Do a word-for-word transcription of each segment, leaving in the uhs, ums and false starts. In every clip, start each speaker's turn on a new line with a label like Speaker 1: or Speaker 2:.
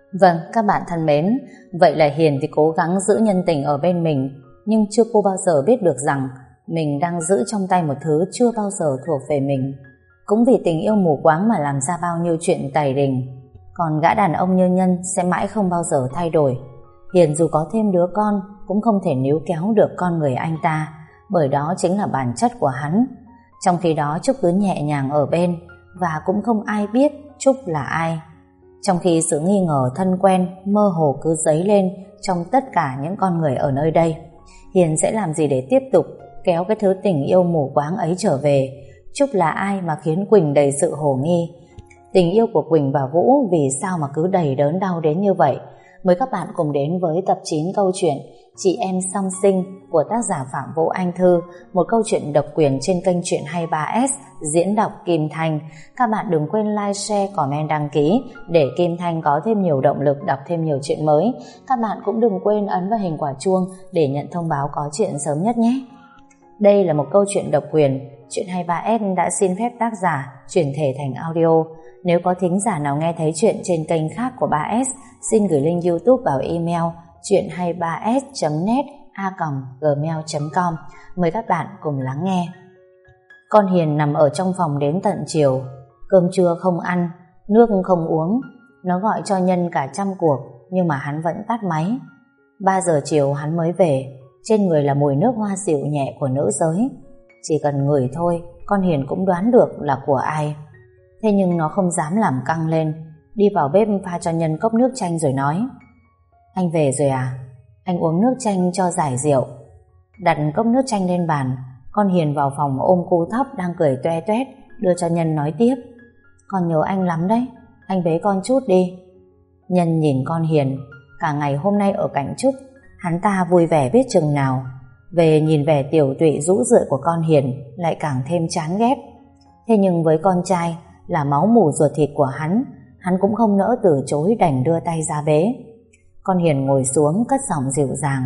Speaker 1: Vâng, các bạn thân mến, vậy là Hiền thì cố gắng giữ nhân tình ở bên mình, nhưng chưa cô bao giờ biết được rằng mình đang giữ trong tay một thứ chưa bao giờ thuộc về mình. Cũng vì tình yêu mù quáng mà làm ra bao nhiêu chuyện tày đình. Còn gã đàn ông như Nhân sẽ mãi không bao giờ thay đổi. Hiền dù có thêm đứa con cũng không thể níu kéo được con người anh ta, bởi đó chính là bản chất của hắn. Trong khi đó Trúc cứ nhẹ nhàng ở bên, và cũng không ai biết Trúc là ai. Trong khi sự nghi ngờ thân quen mơ hồ cứ dấy lên trong tất cả những con người ở nơi đây, Hiền sẽ làm gì để tiếp tục kéo cái thứ tình yêu mù quáng ấy trở về? Trúc là ai mà khiến Quỳnh đầy sự hồ nghi? Tình yêu của Quỳnh và Vũ vì sao mà cứ đầy đớn đau đến như vậy? Mời các bạn cùng đến với tập chín câu chuyện Chị Em Song Sinh của tác giả Phạm Vũ Anh Thư, một câu chuyện độc quyền trên kênh Chuyện hai mươi ba S, diễn đọc Kim Thanh. Các bạn đừng quên like, share, comment, đăng ký để Kim Thanh có thêm nhiều động lực đọc thêm nhiều chuyện mới. Các bạn cũng đừng quên ấn vào hình quả chuông để nhận thông báo có chuyện sớm nhất nhé. Đây là một câu chuyện độc quyền. Chuyện hai mươi ba S đã xin phép tác giả chuyển thể thành audio. Nếu có thính giả nào nghe thấy chuyện trên kênh khác của ba S, xin gửi link YouTube vào email chuyện hai mươi ba s chấm net a còng gmail chấm com. Mời các bạn cùng lắng nghe. Con Hiền nằm ở trong phòng đến tận chiều. Cơm trưa không ăn, nước không uống. Nó gọi cho Nhân cả trăm cuộc, nhưng mà hắn vẫn tắt máy. Ba giờ chiều hắn mới về. Trên người là mùi nước hoa dịu nhẹ của nữ giới. Chỉ cần ngửi thôi, con Hiền cũng đoán được là của ai. Thế nhưng nó không dám làm căng lên. Đi vào bếp pha cho Nhân cốc nước chanh rồi nói: Anh về rồi à? Anh uống nước chanh cho giải rượu. Đặt cốc nước chanh lên bàn, con Hiền vào phòng ôm cu thóc đang cười toe toét, đưa cho Nhân nói tiếp: Con nhớ anh lắm đấy, anh bế con chút đi. Nhân nhìn con Hiền. Cả ngày hôm nay ở cạnh Trúc, hắn ta vui vẻ biết chừng nào. Về nhìn vẻ tiểu tụy rũ rượi của con Hiền lại càng thêm chán ghét. Thế nhưng với con trai là máu mủ ruột thịt của hắn, hắn cũng không nỡ từ chối, đành đưa tay ra bế. Con Hiền ngồi xuống cất giọng dịu dàng: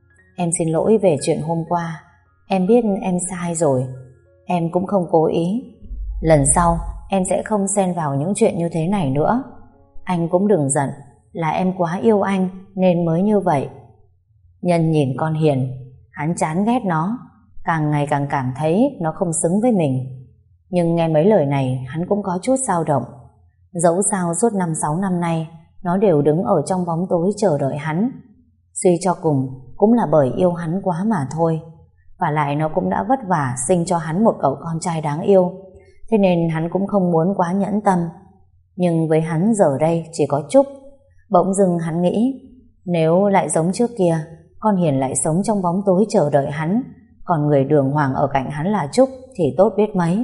Speaker 1: Em xin lỗi về chuyện hôm qua. Em biết em sai rồi. Em cũng không cố ý. Lần sau em sẽ không xen vào những chuyện như thế này nữa. Anh cũng đừng giận, là em quá yêu anh nên mới như vậy. Nhân nhìn con Hiền, hắn chán ghét nó, càng ngày càng cảm thấy nó không xứng với mình. Nhưng nghe mấy lời này hắn cũng có chút dao động. Dẫu sao suốt năm sáu năm nay nó đều đứng ở trong bóng tối chờ đợi hắn. Suy cho cùng cũng là bởi yêu hắn quá mà thôi. Và lại nó cũng đã vất vả sinh cho hắn một cậu con trai đáng yêu, thế nên hắn cũng không muốn quá nhẫn tâm. Nhưng với hắn giờ đây chỉ có Trúc. Bỗng dưng hắn nghĩ, nếu lại giống trước kia, con Hiền lại sống trong bóng tối chờ đợi hắn, còn người đường hoàng ở cạnh hắn là Trúc thì tốt biết mấy.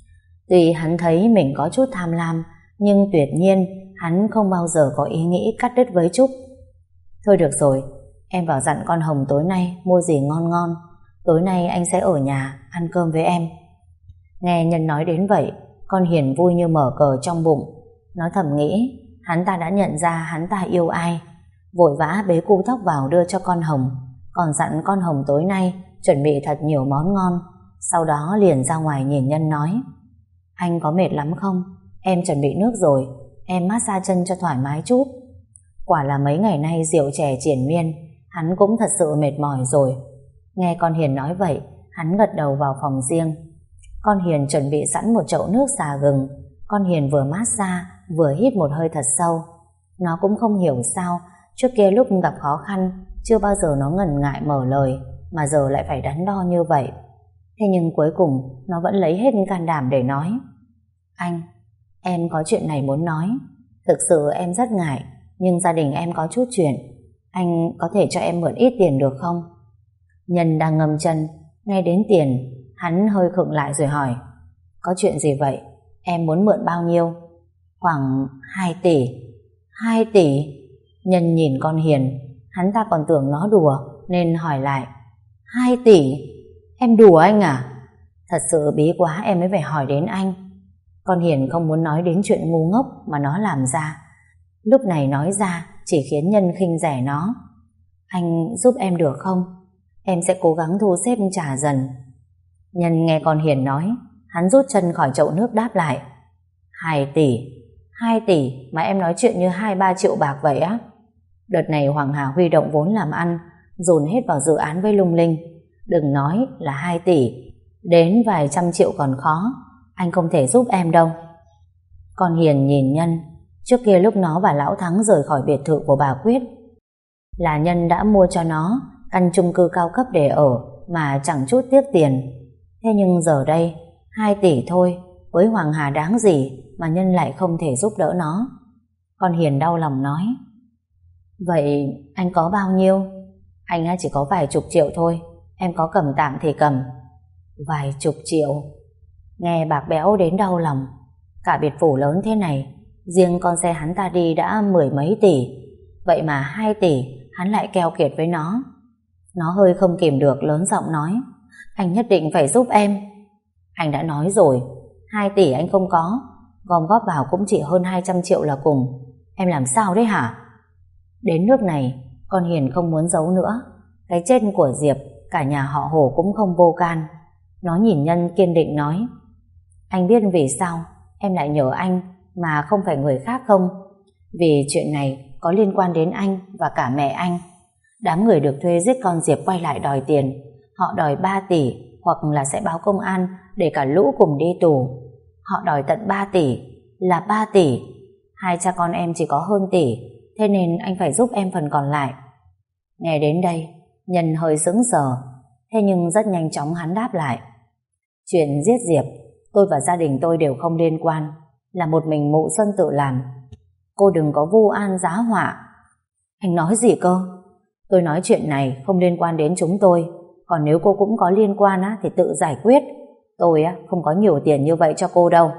Speaker 1: Tuy hắn thấy mình có chút tham lam, nhưng tuyệt nhiên hắn không bao giờ có ý nghĩ cắt đứt với Trúc. Thôi được rồi, em vào dặn con Hồng tối nay mua gì ngon ngon. Tối nay anh sẽ ở nhà ăn cơm với em. Nghe Nhân nói đến vậy, con Hiền vui như mở cờ trong bụng. Nó thầm nghĩ hắn ta đã nhận ra hắn ta yêu ai. Vội vã bế cu thóc vào đưa cho con Hồng, còn dặn con Hồng tối nay chuẩn bị thật nhiều món ngon. Sau đó liền ra ngoài nhìn Nhân nói: Anh có mệt lắm không? Em chuẩn bị nước rồi, em massage chân cho thoải mái chút. Quả là mấy ngày nay rượu chè triền miên, hắn cũng thật sự mệt mỏi rồi. Nghe con Hiền nói vậy, hắn gật đầu vào phòng riêng. Con Hiền chuẩn bị sẵn một chậu nước xà gừng. Con Hiền vừa massage vừa hít một hơi thật sâu. Nó cũng không hiểu sao trước kia lúc gặp khó khăn chưa bao giờ nó ngần ngại mở lời, mà giờ lại phải đắn đo như vậy. Thế nhưng cuối cùng nó vẫn lấy hết can đảm để nói: Anh, em có chuyện này muốn nói. Thực sự em rất ngại, nhưng gia đình em có chút chuyện. Anh có thể cho em mượn ít tiền được không? Nhân đang ngâm chân, nghe đến tiền, hắn hơi khựng lại rồi hỏi: Có chuyện gì vậy? Em muốn mượn bao nhiêu? Khoảng hai tỷ. Hai tỷ? Nhân nhìn con Hiền, hắn ta còn tưởng nó đùa nên hỏi lại: Hai tỷ? Em đùa anh à? Thật sự bí quá em mới phải hỏi đến anh. Con Hiền không muốn nói đến chuyện ngu ngốc mà nó làm ra. Lúc này nói ra chỉ khiến Nhân khinh rẻ nó. Anh giúp em được không? Em sẽ cố gắng thu xếp trả dần. Nhân nghe con Hiền nói, hắn rút chân khỏi chậu nước đáp lại: Hai tỷ? Hai tỷ mà em nói chuyện như hai ba triệu bạc vậy á? Đợt này Hoàng Hà huy động vốn làm ăn, dồn hết vào dự án với Lung Linh. Đừng nói là hai tỷ, đến vài trăm triệu còn khó. Anh không thể giúp em đâu. Con Hiền nhìn Nhân. Trước kia lúc nó và Lão Thắng rời khỏi biệt thự của bà Quyết là Nhân đã mua cho nó căn chung cư cao cấp để ở mà chẳng chút tiếc tiền. Thế nhưng giờ đây hai tỷ thôi, với Hoàng Hà đáng gì mà Nhân lại không thể giúp đỡ nó. Con Hiền đau lòng nói: Vậy anh có bao nhiêu? Anh chỉ có vài chục triệu thôi. Em có cầm tạm thì cầm. Vài chục triệu? Nghe bạc bẽo đến đau lòng. Cả biệt phủ lớn thế này, riêng con xe hắn ta đi đã mười mấy tỷ, vậy mà hai tỷ hắn lại keo kiệt với nó. Nó hơi không kìm được, lớn giọng nói: Anh nhất định phải giúp em. Anh đã nói rồi, hai tỷ anh không có, gom góp vào cũng chỉ hơn hai trăm triệu là cùng. Em làm sao đấy hả? Đến nước này, con Hiền không muốn giấu nữa. Cái chết của Diệp, cả nhà họ Hồ cũng không vô can. Nó nhìn Nhân kiên định nói: Anh biết vì sao em lại nhờ anh mà không phải người khác không? Vì chuyện này có liên quan đến anh và cả mẹ anh. Đám người được thuê giết con Diệp quay lại đòi tiền. Họ đòi ba tỷ, hoặc là sẽ báo công an để cả lũ cùng đi tù. Họ đòi tận ba tỷ, là ba tỷ. Hai cha con em chỉ có hơn tỷ, thế nên anh phải giúp em phần còn lại. Nghe đến đây, Nhân hơi sững sờ. Thế nhưng rất nhanh chóng hắn đáp lại: Chuyện giết Diệp, tôi và gia đình tôi đều không liên quan, là một mình Mụ Xuân tự làm. Cô đừng có vu oan giá họa. Anh nói gì cơ? Tôi nói chuyện này không liên quan đến chúng tôi, còn nếu cô cũng có liên quan á, thì tự giải quyết. Tôi á, không có nhiều tiền như vậy cho cô đâu.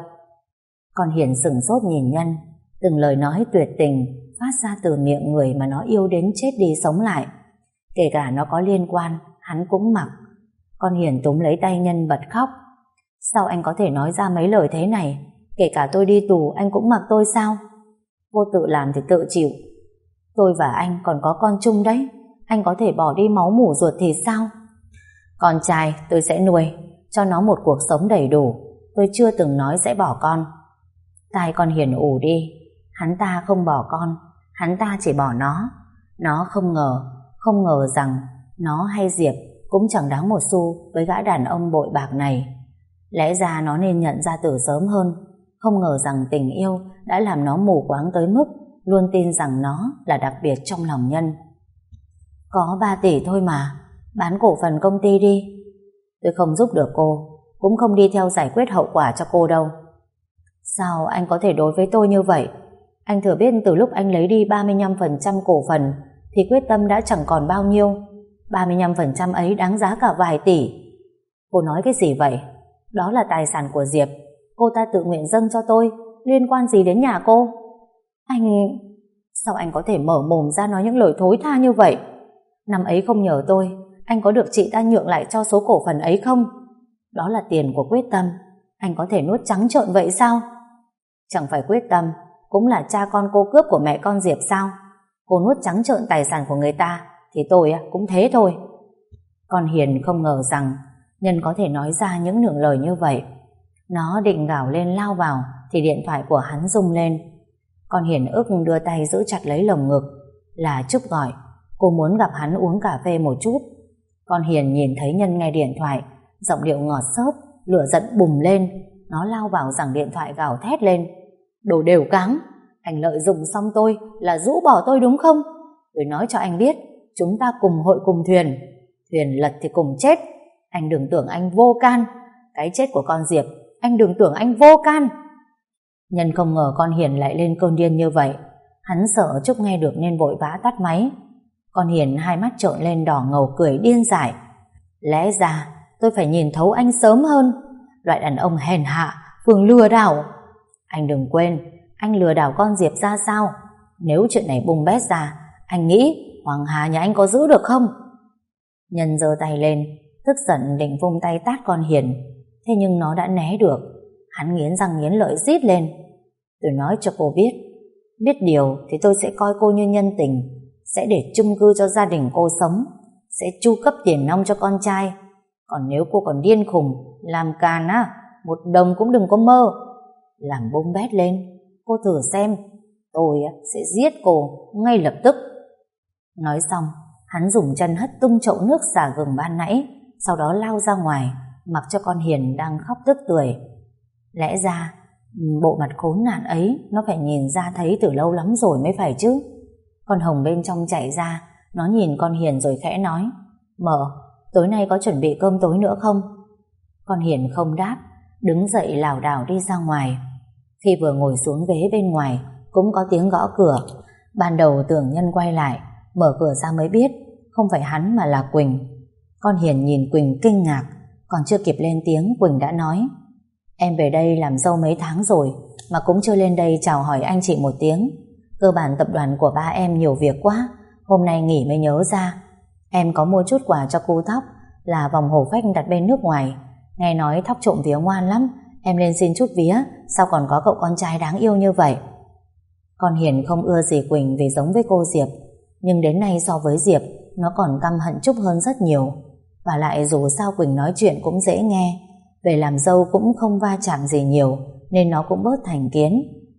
Speaker 1: Con Hiền sửng sốt nhìn Nhân. Từng lời nói tuyệt tình phát ra từ miệng người mà nó yêu đến chết đi sống lại. Kể cả nó có liên quan, hắn cũng mặc. Con Hiền túm lấy tay Nhân bật khóc: Sao anh có thể nói ra mấy lời thế này? Kể cả tôi đi tù anh cũng mặc tôi sao? Cô tự làm thì tự chịu. Tôi và anh còn có con chung đấy. Anh có thể bỏ đi máu mủ ruột thì sao? Con trai tôi sẽ nuôi, cho nó một cuộc sống đầy đủ. Tôi chưa từng nói sẽ bỏ con. Tai con Hiền ù đi. Hắn ta không bỏ con, hắn ta chỉ bỏ nó. Nó không ngờ, không ngờ rằng nó hay Diệp cũng chẳng đáng một xu với gã đàn ông bội bạc này. Lẽ ra nó nên nhận ra từ sớm hơn. Không ngờ rằng tình yêu đã làm nó mù quáng tới mức luôn tin rằng nó là đặc biệt trong lòng Nhân. Có ba tỷ thôi mà, bán cổ phần công ty đi. Tôi không giúp được cô, cũng không đi theo giải quyết hậu quả cho cô đâu. Sao anh có thể đối với tôi như vậy? Anh thừa biết từ lúc anh lấy đi ba mươi lăm phần trăm cổ phần thì Quyết Tâm đã chẳng còn bao nhiêu. ba mươi lăm phần trăm ấy đáng giá cả vài tỷ. Cô nói cái gì vậy? Đó là tài sản của Diệp. Cô ta tự nguyện dâng cho tôi, liên quan gì đến nhà cô? Anh... Sao anh có thể mở mồm ra nói những lời thối tha như vậy? Năm ấy không nhờ tôi, anh có được chị ta nhượng lại cho số cổ phần ấy không? Đó là tiền của Quyết Tâm. Anh có thể nuốt trắng trợn vậy sao? Chẳng phải Quyết Tâm cũng là cha con cô cướp của mẹ con Diệp sao? Cô nuốt trắng trợn tài sản của người ta thì tôi cũng thế thôi. Con Hiền không ngờ rằng Nhân có thể nói ra những nửa lời như vậy. Nó định gào lên lao vào thì điện thoại của hắn rung lên. Con Hiền ức đưa tay giữ chặt lấy lồng ngực. Là Trúc gọi. Cô muốn gặp hắn uống cà phê một chút. Con Hiền nhìn thấy Nhân nghe điện thoại, giọng điệu ngọt xớp, lửa giận bùng lên. Nó lao vào giằng điện thoại gào thét lên: Đồ đều cáng, anh lợi dụng xong tôi là rũ bỏ tôi đúng không? Tôi nói cho anh biết, chúng ta cùng hội cùng thuyền. Thuyền lật thì cùng chết. Anh đừng tưởng anh vô can. Cái chết của con Diệp, anh đừng tưởng anh vô can. Nhân không ngờ con Hiền lại lên cơn điên như vậy. Hắn sợ Trúc nghe được nên vội vã tắt máy. Con Hiền hai mắt trợn lên đỏ ngầu cười điên dại. Lẽ ra tôi phải nhìn thấu anh sớm hơn. Loại đàn ông hèn hạ, phường lừa đảo. Anh đừng quên, anh lừa đảo con Diệp ra sao? Nếu chuyện này bùng bét ra, anh nghĩ Hoàng Hà nhà anh có giữ được không? Nhân giơ tay lên, tức giận định vung tay tát con Hiền. Thế nhưng nó đã né được. Hắn nghiến răng nghiến lợi rít lên: Tôi nói cho cô biết, biết điều thì tôi sẽ coi cô như nhân tình, sẽ để chung cư cho gia đình cô sống, sẽ chu cấp tiền nong cho con trai. Còn nếu cô còn điên khùng làm càn á, một đồng cũng đừng có mơ. Làm bung bét lên, Cô thử xem, tôi sẽ giết cô ngay lập tức. Nói xong, hắn dùng chân hất tung chậu nước xả gừng ban nãy, sau đó lao ra ngoài, mặc cho con Hiền đang khóc tức tưởi. Lẽ ra, bộ mặt khốn nạn ấy nó phải nhìn ra thấy từ lâu lắm rồi mới phải chứ. Con Hồng bên trong chạy ra, nó nhìn con Hiền rồi khẽ nói, Mợ, tối nay có chuẩn bị cơm tối nữa không? Con Hiền không đáp, đứng dậy lảo đảo đi ra ngoài. Khi vừa ngồi xuống ghế bên ngoài, cũng có tiếng gõ cửa. Ban đầu tưởng Nhân quay lại, mở cửa ra mới biết không phải hắn mà là Quỳnh. Con Hiền nhìn Quỳnh kinh ngạc, còn chưa kịp lên tiếng Quỳnh đã nói, em về đây làm dâu mấy tháng rồi mà cũng chưa lên đây chào hỏi anh chị một tiếng. Cơ bản tập đoàn của ba em nhiều việc quá, hôm nay nghỉ mới nhớ ra. Em có mua chút quà cho cô Thóc, là vòng hổ phách đặt bên nước ngoài. Nghe nói Thóc trộm vía ngoan lắm, em lên xin chút vía, sao còn có cậu con trai đáng yêu như vậy. Con Hiền không ưa gì Quỳnh vì giống với cô Diệp, nhưng đến nay so với Diệp, nó còn căm hận Trúc hơn rất nhiều. Và lại dù sao Quỳnh nói chuyện cũng dễ nghe, về làm dâu cũng không va chạm gì nhiều, nên nó cũng bớt thành kiến.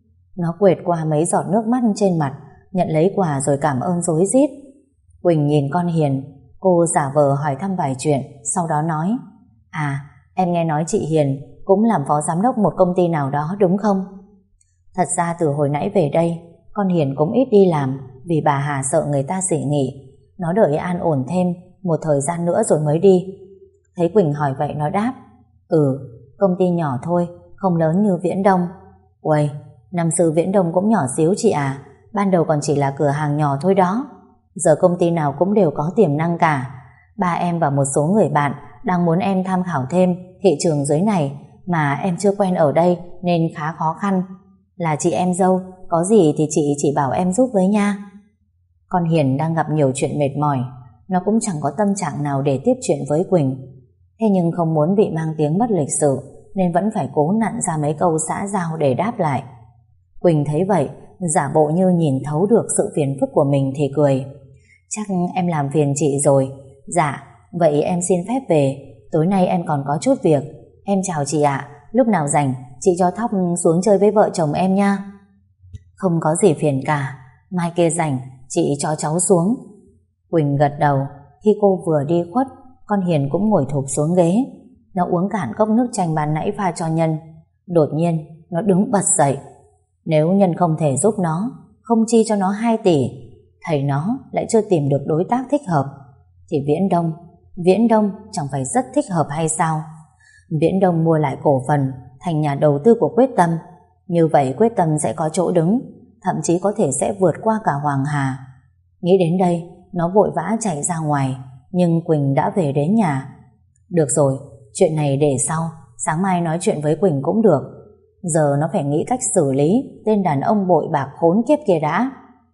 Speaker 1: Nó quệt qua mấy giọt nước mắt trên mặt, nhận lấy quà rồi cảm ơn rối rít. Quỳnh nhìn con Hiền, cô giả vờ hỏi thăm vài chuyện, sau đó nói, à, em nghe nói chị Hiền cũng làm phó giám đốc một công ty nào đó đúng không? Thật ra từ hồi nãy về đây, con Hiền cũng ít đi làm vì bà Hà sợ người ta xỉ nghỉ. Nó đợi an ổn thêm một thời gian nữa rồi mới đi. Thấy Quỳnh hỏi vậy nó đáp, ừ, công ty nhỏ thôi, không lớn như Viễn Đông. Uầy, năm xưa Viễn Đông cũng nhỏ xíu chị à, ban đầu còn chỉ là cửa hàng nhỏ thôi đó. Giờ công ty nào cũng đều có tiềm năng cả. Ba em và một số người bạn đang muốn em tham khảo thêm thị trường dưới này, mà em chưa quen ở đây nên khá khó khăn. Là chị em dâu, có gì thì chị chỉ bảo em giúp với nha. Con Hiền đang gặp nhiều chuyện mệt mỏi, nó cũng chẳng có tâm trạng nào để tiếp chuyện với Quỳnh. Thế nhưng không muốn bị mang tiếng mất lịch sự, nên vẫn phải cố nặn ra mấy câu xã giao để đáp lại. Quỳnh thấy vậy, giả bộ như nhìn thấu được sự phiền phức của mình thì cười. Chắc em làm phiền chị rồi. Dạ, vậy em xin phép về, tối nay em còn có chút việc. Em chào chị ạ, lúc nào rảnh chị cho Thóc xuống chơi với vợ chồng em nha. Không có gì phiền cả, mai kia rảnh chị cho cháu xuống. Quỳnh gật đầu. Khi cô vừa đi khuất, con Hiền cũng ngồi thụp xuống ghế. Nó uống cạn cốc nước chanh ban nãy pha cho Nhân. Đột nhiên nó đứng bật dậy. Nếu Nhân không thể giúp nó, không chi cho nó hai tỷ, thầy nó lại chưa tìm được đối tác thích hợp, thì Viễn Đông Viễn Đông chẳng phải rất thích hợp hay sao? Viễn Đông mua lại cổ phần thành nhà đầu tư của Quyết Tâm. Như vậy Quyết Tâm sẽ có chỗ đứng, thậm chí có thể sẽ vượt qua cả Hoàng Hà. Nghĩ đến đây, nó vội vã chạy ra ngoài, nhưng Quỳnh đã về đến nhà. Được rồi, chuyện này để sau, sáng mai nói chuyện với Quỳnh cũng được. Giờ nó phải nghĩ cách xử lý tên đàn ông bội bạc khốn kiếp kia đã.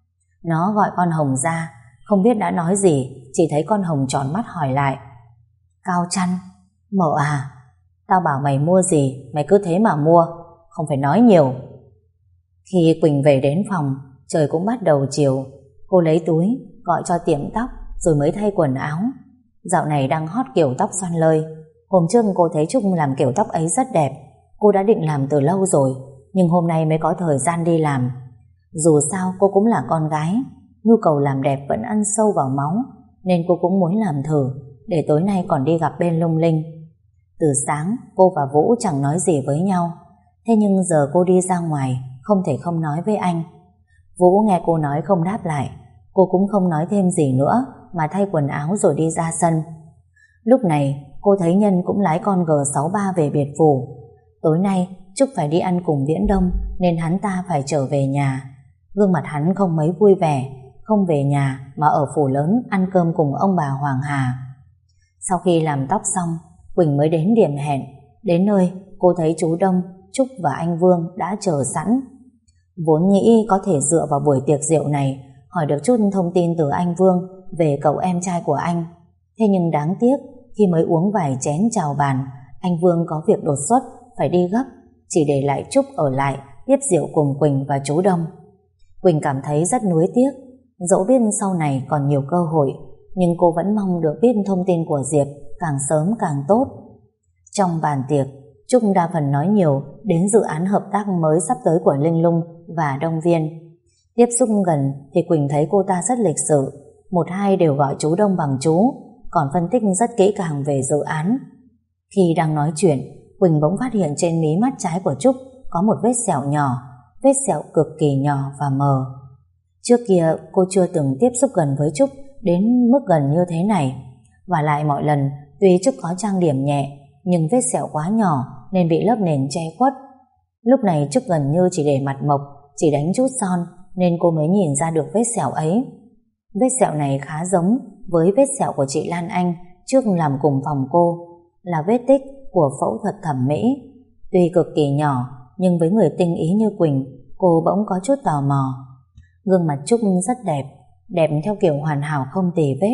Speaker 1: Nó gọi con Hồng ra, không biết đã nói gì, chỉ thấy con Hồng tròn mắt hỏi lại. Cao Chăn, mợ à, tao bảo mày mua gì, mày cứ thế mà mua, không phải nói nhiều. Khi Quỳnh về đến phòng, trời cũng bắt đầu chiều. Cô lấy túi, gọi cho tiệm tóc, rồi mới thay quần áo. Dạo này đang hot kiểu tóc xoăn lơi. Hôm trước cô thấy Trúc làm kiểu tóc ấy rất đẹp. Cô đã định làm từ lâu rồi, nhưng hôm nay mới có thời gian đi làm. Dù sao cô cũng là con gái, nhu cầu làm đẹp vẫn ăn sâu vào máu, nên cô cũng muốn làm thử, để tối nay còn đi gặp bên Lung Linh. Từ sáng cô và Vũ chẳng nói gì với nhau, thế nhưng giờ cô đi ra ngoài không thể không nói với anh. Vũ nghe cô nói không đáp lại, cô cũng không nói thêm gì nữa mà thay quần áo rồi đi ra sân. Lúc này cô thấy Nhân cũng lái con G sáu ba về biệt phủ. Tối nay Trúc phải đi ăn cùng Viễn Đông nên hắn ta phải trở về nhà. Gương mặt hắn không mấy vui vẻ, không về nhà mà ở phủ lớn ăn cơm cùng ông bà Hoàng Hà. Sau khi làm tóc xong, Quỳnh mới đến điểm hẹn. Đến nơi cô thấy chú Đông, Trúc và anh Vương đã chờ sẵn. Vốn nghĩ có thể dựa vào buổi tiệc rượu này hỏi được chút thông tin từ anh Vương về cậu em trai của anh. Thế nhưng đáng tiếc, khi mới uống vài chén chào bàn, anh Vương có việc đột xuất phải đi gấp, chỉ để lại Trúc ở lại tiếp rượu cùng Quỳnh và chú Đông. Quỳnh cảm thấy rất nuối tiếc, dẫu biết sau này còn nhiều cơ hội, nhưng cô vẫn mong được biết thông tin của Diệp càng sớm càng tốt. Trong bàn tiệc, Trúc đa phần nói nhiều đến dự án hợp tác mới sắp tới của Linh Lung và Đông Viên. Tiếp xúc gần thì Quỳnh thấy cô ta rất lịch sự, một hai đều gọi chú Đông bằng chú, còn phân tích rất kỹ càng về dự án. Khi đang nói chuyện, Quỳnh bỗng phát hiện trên mí mắt trái của Trúc có một vết sẹo nhỏ, vết sẹo cực kỳ nhỏ và mờ. Trước kia cô chưa từng tiếp xúc gần với Trúc đến mức gần như thế này, và lại mọi lần tuy Trúc có trang điểm nhẹ nhưng vết sẹo quá nhỏ nên bị lớp nền che khuất. Lúc này Trúc gần như chỉ để mặt mộc, chỉ đánh chút son nên cô mới nhìn ra được vết sẹo ấy. Vết sẹo này khá giống với vết sẹo của chị Lan Anh trước làm cùng phòng cô, là vết tích của phẫu thuật thẩm mỹ. Tuy cực kỳ nhỏ nhưng với người tinh ý như Quỳnh, cô bỗng có chút tò mò. Gương mặt Trúc rất đẹp, đẹp theo kiểu hoàn hảo không tì vết.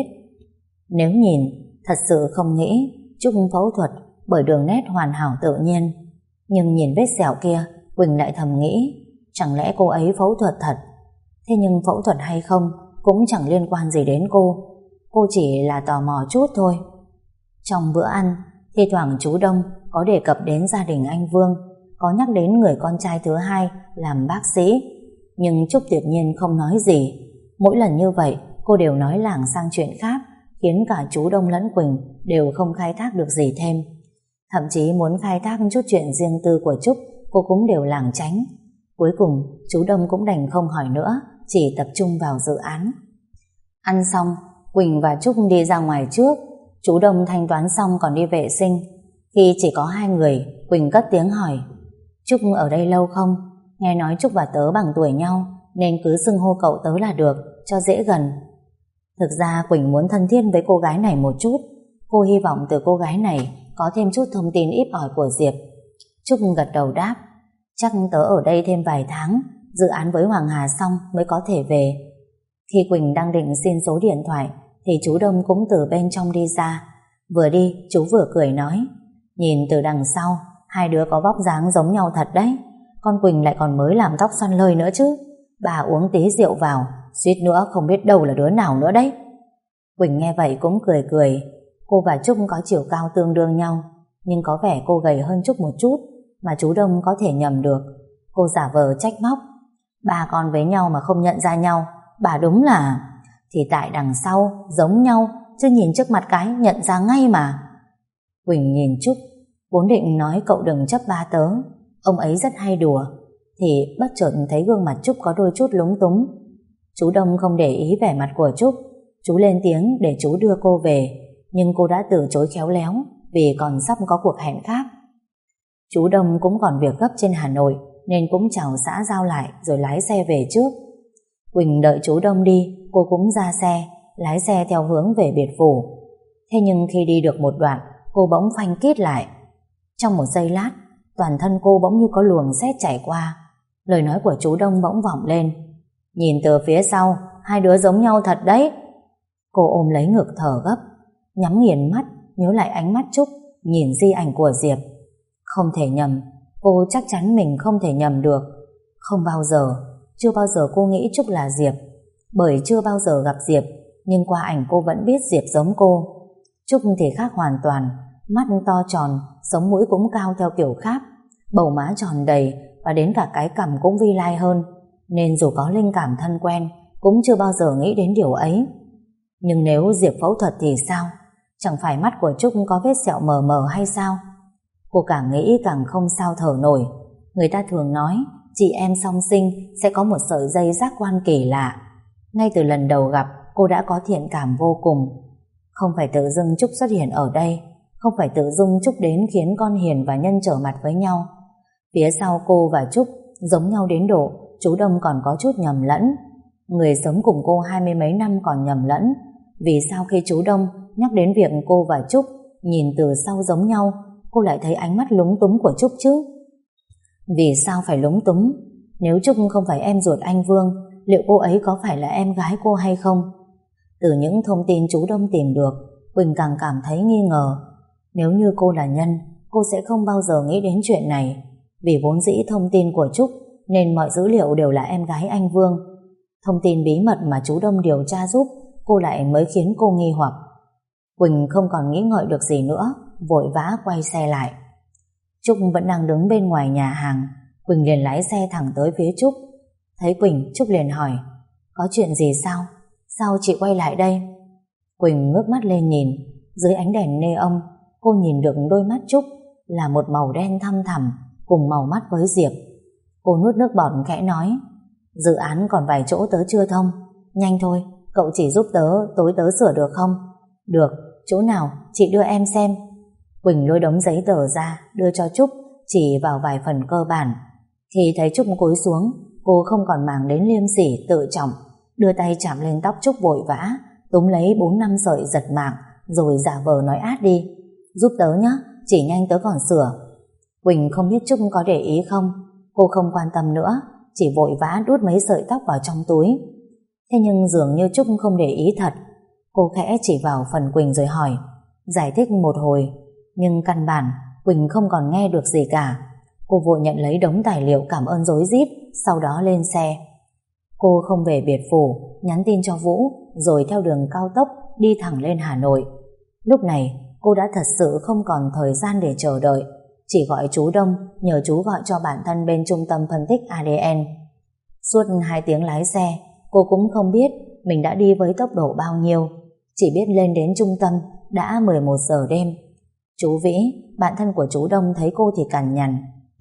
Speaker 1: Nếu nhìn, thật sự không nghĩ Trúc phẫu thuật bởi đường nét hoàn hảo tự nhiên. Nhưng nhìn vết sẹo kia, Quỳnh lại thầm nghĩ, chẳng lẽ cô ấy phẫu thuật thật? Thế nhưng phẫu thuật hay không cũng chẳng liên quan gì đến cô. Cô chỉ là tò mò chút thôi. Trong bữa ăn, thi thoảng chú Đông có đề cập đến gia đình anh Vương, có nhắc đến người con trai thứ hai làm bác sĩ. Nhưng Trúc tuyệt nhiên không nói gì. Mỗi lần như vậy cô đều nói lảng sang chuyện khác, khiến cả chú Đông lẫn Quỳnh đều không khai thác được gì thêm. Thậm chí muốn khai thác chút chuyện riêng tư của Trúc, cô cũng đều lảng tránh. Cuối cùng chú Đông cũng đành không hỏi nữa, chỉ tập trung vào dự án. Ăn xong, Quỳnh và Trúc đi ra ngoài trước. Chú Đông thanh toán xong còn đi vệ sinh. Khi chỉ có hai người, Quỳnh cất tiếng hỏi, Trúc ở đây lâu không? Nghe nói Trúc và tớ bằng tuổi nhau nên cứ xưng hô cậu tớ là được, cho dễ gần. Thực ra Quỳnh muốn thân thiết với cô gái này một chút. Cô hy vọng từ cô gái này có thêm chút thông tin ít ỏi của Diệp. Trúc gật đầu đáp, chắc tớ ở đây thêm vài tháng, dự án với Hoàng Hà xong mới có thể về. Khi Quỳnh đang định xin số điện thoại thì chú Đông cũng từ bên trong đi ra. Vừa đi chú vừa cười nói, nhìn từ đằng sau hai đứa có vóc dáng giống nhau thật đấy. Con Quỳnh lại còn mới làm tóc xoăn lơi nữa chứ. Bà uống tí rượu vào, suýt nữa không biết đâu là đứa nào nữa đấy. Quỳnh nghe vậy cũng cười cười. Cô và Trúc có chiều cao tương đương nhau, nhưng có vẻ cô gầy hơn Trúc một chút, mà chú Đông có thể nhầm được. Cô giả vờ trách móc, ba con với nhau mà không nhận ra nhau, bà đúng là... Thì tại đằng sau giống nhau, chứ nhìn trước mặt cái nhận ra ngay mà. Quỳnh nhìn Trúc, vốn định nói cậu đừng chấp ba tớ, ông ấy rất hay đùa, thì bất chợt thấy gương mặt Trúc có đôi chút lúng túng. Chú Đông không để ý vẻ mặt của Trúc. Chú lên tiếng để chú đưa cô về, nhưng cô đã từ chối khéo léo vì còn sắp có cuộc hẹn khác. Chú Đông cũng còn việc gấp trên Hà Nội nên cũng chào xã giao lại rồi lái xe về trước. Quỳnh đợi chú Đông đi, cô cũng ra xe, lái xe theo hướng về biệt phủ. Thế nhưng khi đi được một đoạn, cô bỗng phanh kít lại. Trong một giây lát, toàn thân cô bỗng như có luồng sét chảy qua. Lời nói của chú Đông bỗng vọng lên, nhìn từ phía sau, hai đứa giống nhau thật đấy. Cô ôm lấy ngực thở gấp, nhắm nghiền mắt, nhớ lại ánh mắt Trúc, nhìn di ảnh của Diệp. Không thể nhầm, cô chắc chắn mình không thể nhầm được. Không bao giờ, chưa bao giờ cô nghĩ Trúc là Diệp. Bởi chưa bao giờ gặp Diệp, nhưng qua ảnh cô vẫn biết Diệp giống cô. Trúc thì khác hoàn toàn, mắt to tròn, sống mũi cũng cao theo kiểu khác, bầu má tròn đầy và đến cả cái cằm cũng vi lai hơn, nên dù có linh cảm thân quen cũng chưa bao giờ nghĩ đến điều ấy. Nhưng nếu Diệp phẫu thuật thì sao? Chẳng phải mắt của Trúc có vết sẹo mờ mờ hay sao? Cô càng nghĩ càng không sao thở nổi. Người ta thường nói chị em song sinh sẽ có một sợi dây giác quan kỳ lạ. Ngay từ lần đầu gặp, cô đã có thiện cảm vô cùng. Không phải tự dưng Trúc xuất hiện ở đây, không phải tự dưng Trúc đến khiến con Hiền và Nhân trở mặt với nhau. Phía sau cô và Trúc giống nhau đến độ chú Đông còn có chút nhầm lẫn. Người sống cùng cô hai mươi mấy năm còn nhầm lẫn. Vì sao khi chú Đông nhắc đến việc cô và Trúc nhìn từ sau giống nhau, cô lại thấy ánh mắt lúng túng của Trúc chứ? Vì sao phải lúng túng? Nếu Trúc không phải em ruột anh Vương, liệu cô ấy có phải là em gái cô hay không? Từ những thông tin chú Đông tìm được, Quỳnh càng cảm thấy nghi ngờ. Nếu như cô là Nhân, cô sẽ không bao giờ nghĩ đến chuyện này. Vì vốn dĩ thông tin của Trúc nên mọi dữ liệu đều là em gái anh Vương. Thông tin bí mật mà chú Đông điều tra giúp cô lại mới khiến cô nghi hoặc. Quỳnh không còn nghĩ ngợi được gì nữa, vội vã quay xe lại. Trúc vẫn đang đứng bên ngoài nhà hàng. Quỳnh liền lái xe thẳng tới phía Trúc. Thấy Quỳnh, Trúc liền hỏi: có chuyện gì sao? Sao chị quay lại đây? Quỳnh ngước mắt lên nhìn. Dưới ánh đèn neon, cô nhìn được đôi mắt Trúc là một màu đen thăm thẳm cùng màu mắt với Diệp. Cô nuốt nước bọt khẽ nói: dự án còn vài chỗ tớ chưa thông, nhanh thôi, cậu chỉ giúp tớ tối tớ sửa được không? Được, chỗ nào chị đưa em xem. Quỳnh lôi đống giấy tờ ra đưa cho Trúc, chỉ vào vài phần cơ bản. Khi thấy Trúc cúi xuống, cô không còn màng đến liêm sỉ tự trọng, đưa tay chạm lên tóc Trúc vội vã, túm lấy bốn năm sợi giật mạng, rồi giả vờ nói át đi: giúp tớ nhé, chỉ nhanh tớ còn sửa. Quỳnh không biết Trúc có để ý không, cô không quan tâm nữa, chỉ vội vã đút mấy sợi tóc vào trong túi. Thế nhưng dường như Trúc không để ý thật. Cô khẽ chỉ vào phần Quỳnh rồi hỏi, giải thích một hồi, nhưng căn bản Quỳnh không còn nghe được gì cả. Cô vội nhận lấy đống tài liệu cảm ơn rối rít, sau đó lên xe. Cô không về biệt phủ, nhắn tin cho Vũ, rồi theo đường cao tốc đi thẳng lên Hà Nội. Lúc này cô đã thật sự không còn thời gian để chờ đợi, chỉ gọi chú Đông nhờ chú gọi cho bản thân bên trung tâm phân tích a đê en. Suốt hai tiếng lái xe, cô cũng không biết mình đã đi với tốc độ bao nhiêu, chỉ biết lên đến trung tâm đã mười một giờ đêm. Chú Vĩ, bạn thân của chú Đông, thấy cô thì cằn nhằn: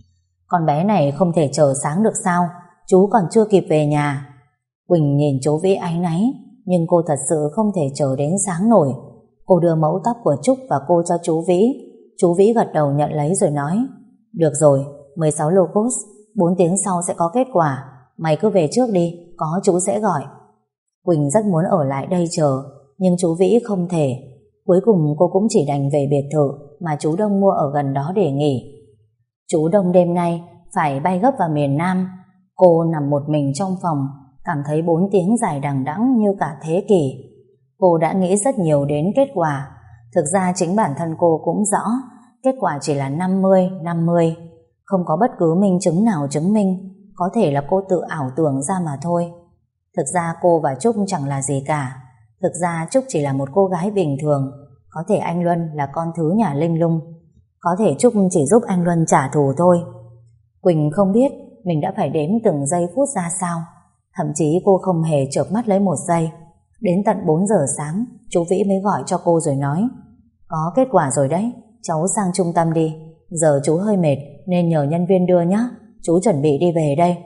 Speaker 1: con bé này không thể chờ sáng được sao, chú còn chưa kịp về nhà. Quỳnh nhìn chú Vĩ áy náy, nhưng cô thật sự không thể chờ đến sáng nổi. Cô đưa mẫu tóc của Trúc và cô cho chú Vĩ. Chú Vĩ gật đầu nhận lấy rồi nói: được rồi, mười sáu locus, bốn tiếng sau sẽ có kết quả, mày cứ về trước đi, có chú sẽ gọi. Quỳnh rất muốn ở lại đây chờ, nhưng chú Vĩ không thể. Cuối cùng cô cũng chỉ đành về biệt thự mà chú Đông mua ở gần đó để nghỉ. Chú Đông đêm nay phải bay gấp vào miền Nam. Cô nằm một mình trong phòng, cảm thấy bốn tiếng dài đằng đẵng như cả thế kỷ. Cô đã nghĩ rất nhiều đến kết quả. Thực ra chính bản thân cô cũng rõ kết quả chỉ là năm mươi năm mươi, không có bất cứ minh chứng nào chứng minh. Có thể là cô tự ảo tưởng ra mà thôi. Thực ra cô và Trúc chẳng là gì cả. Thực ra Trúc chỉ là một cô gái bình thường. Có thể anh Luân là con thứ nhà linh lung, có thể Trúc chỉ giúp anh Luân trả thù thôi. Quỳnh không biết mình đã phải đếm từng giây phút ra sao. Thậm chí cô không hề chợp mắt lấy một giây. Đến tận bốn giờ sáng, chú Vĩ mới gọi cho cô rồi nói: có kết quả rồi đấy, cháu sang trung tâm đi. Giờ chú hơi mệt nên nhờ nhân viên đưa nhé, chú chuẩn bị đi về đây.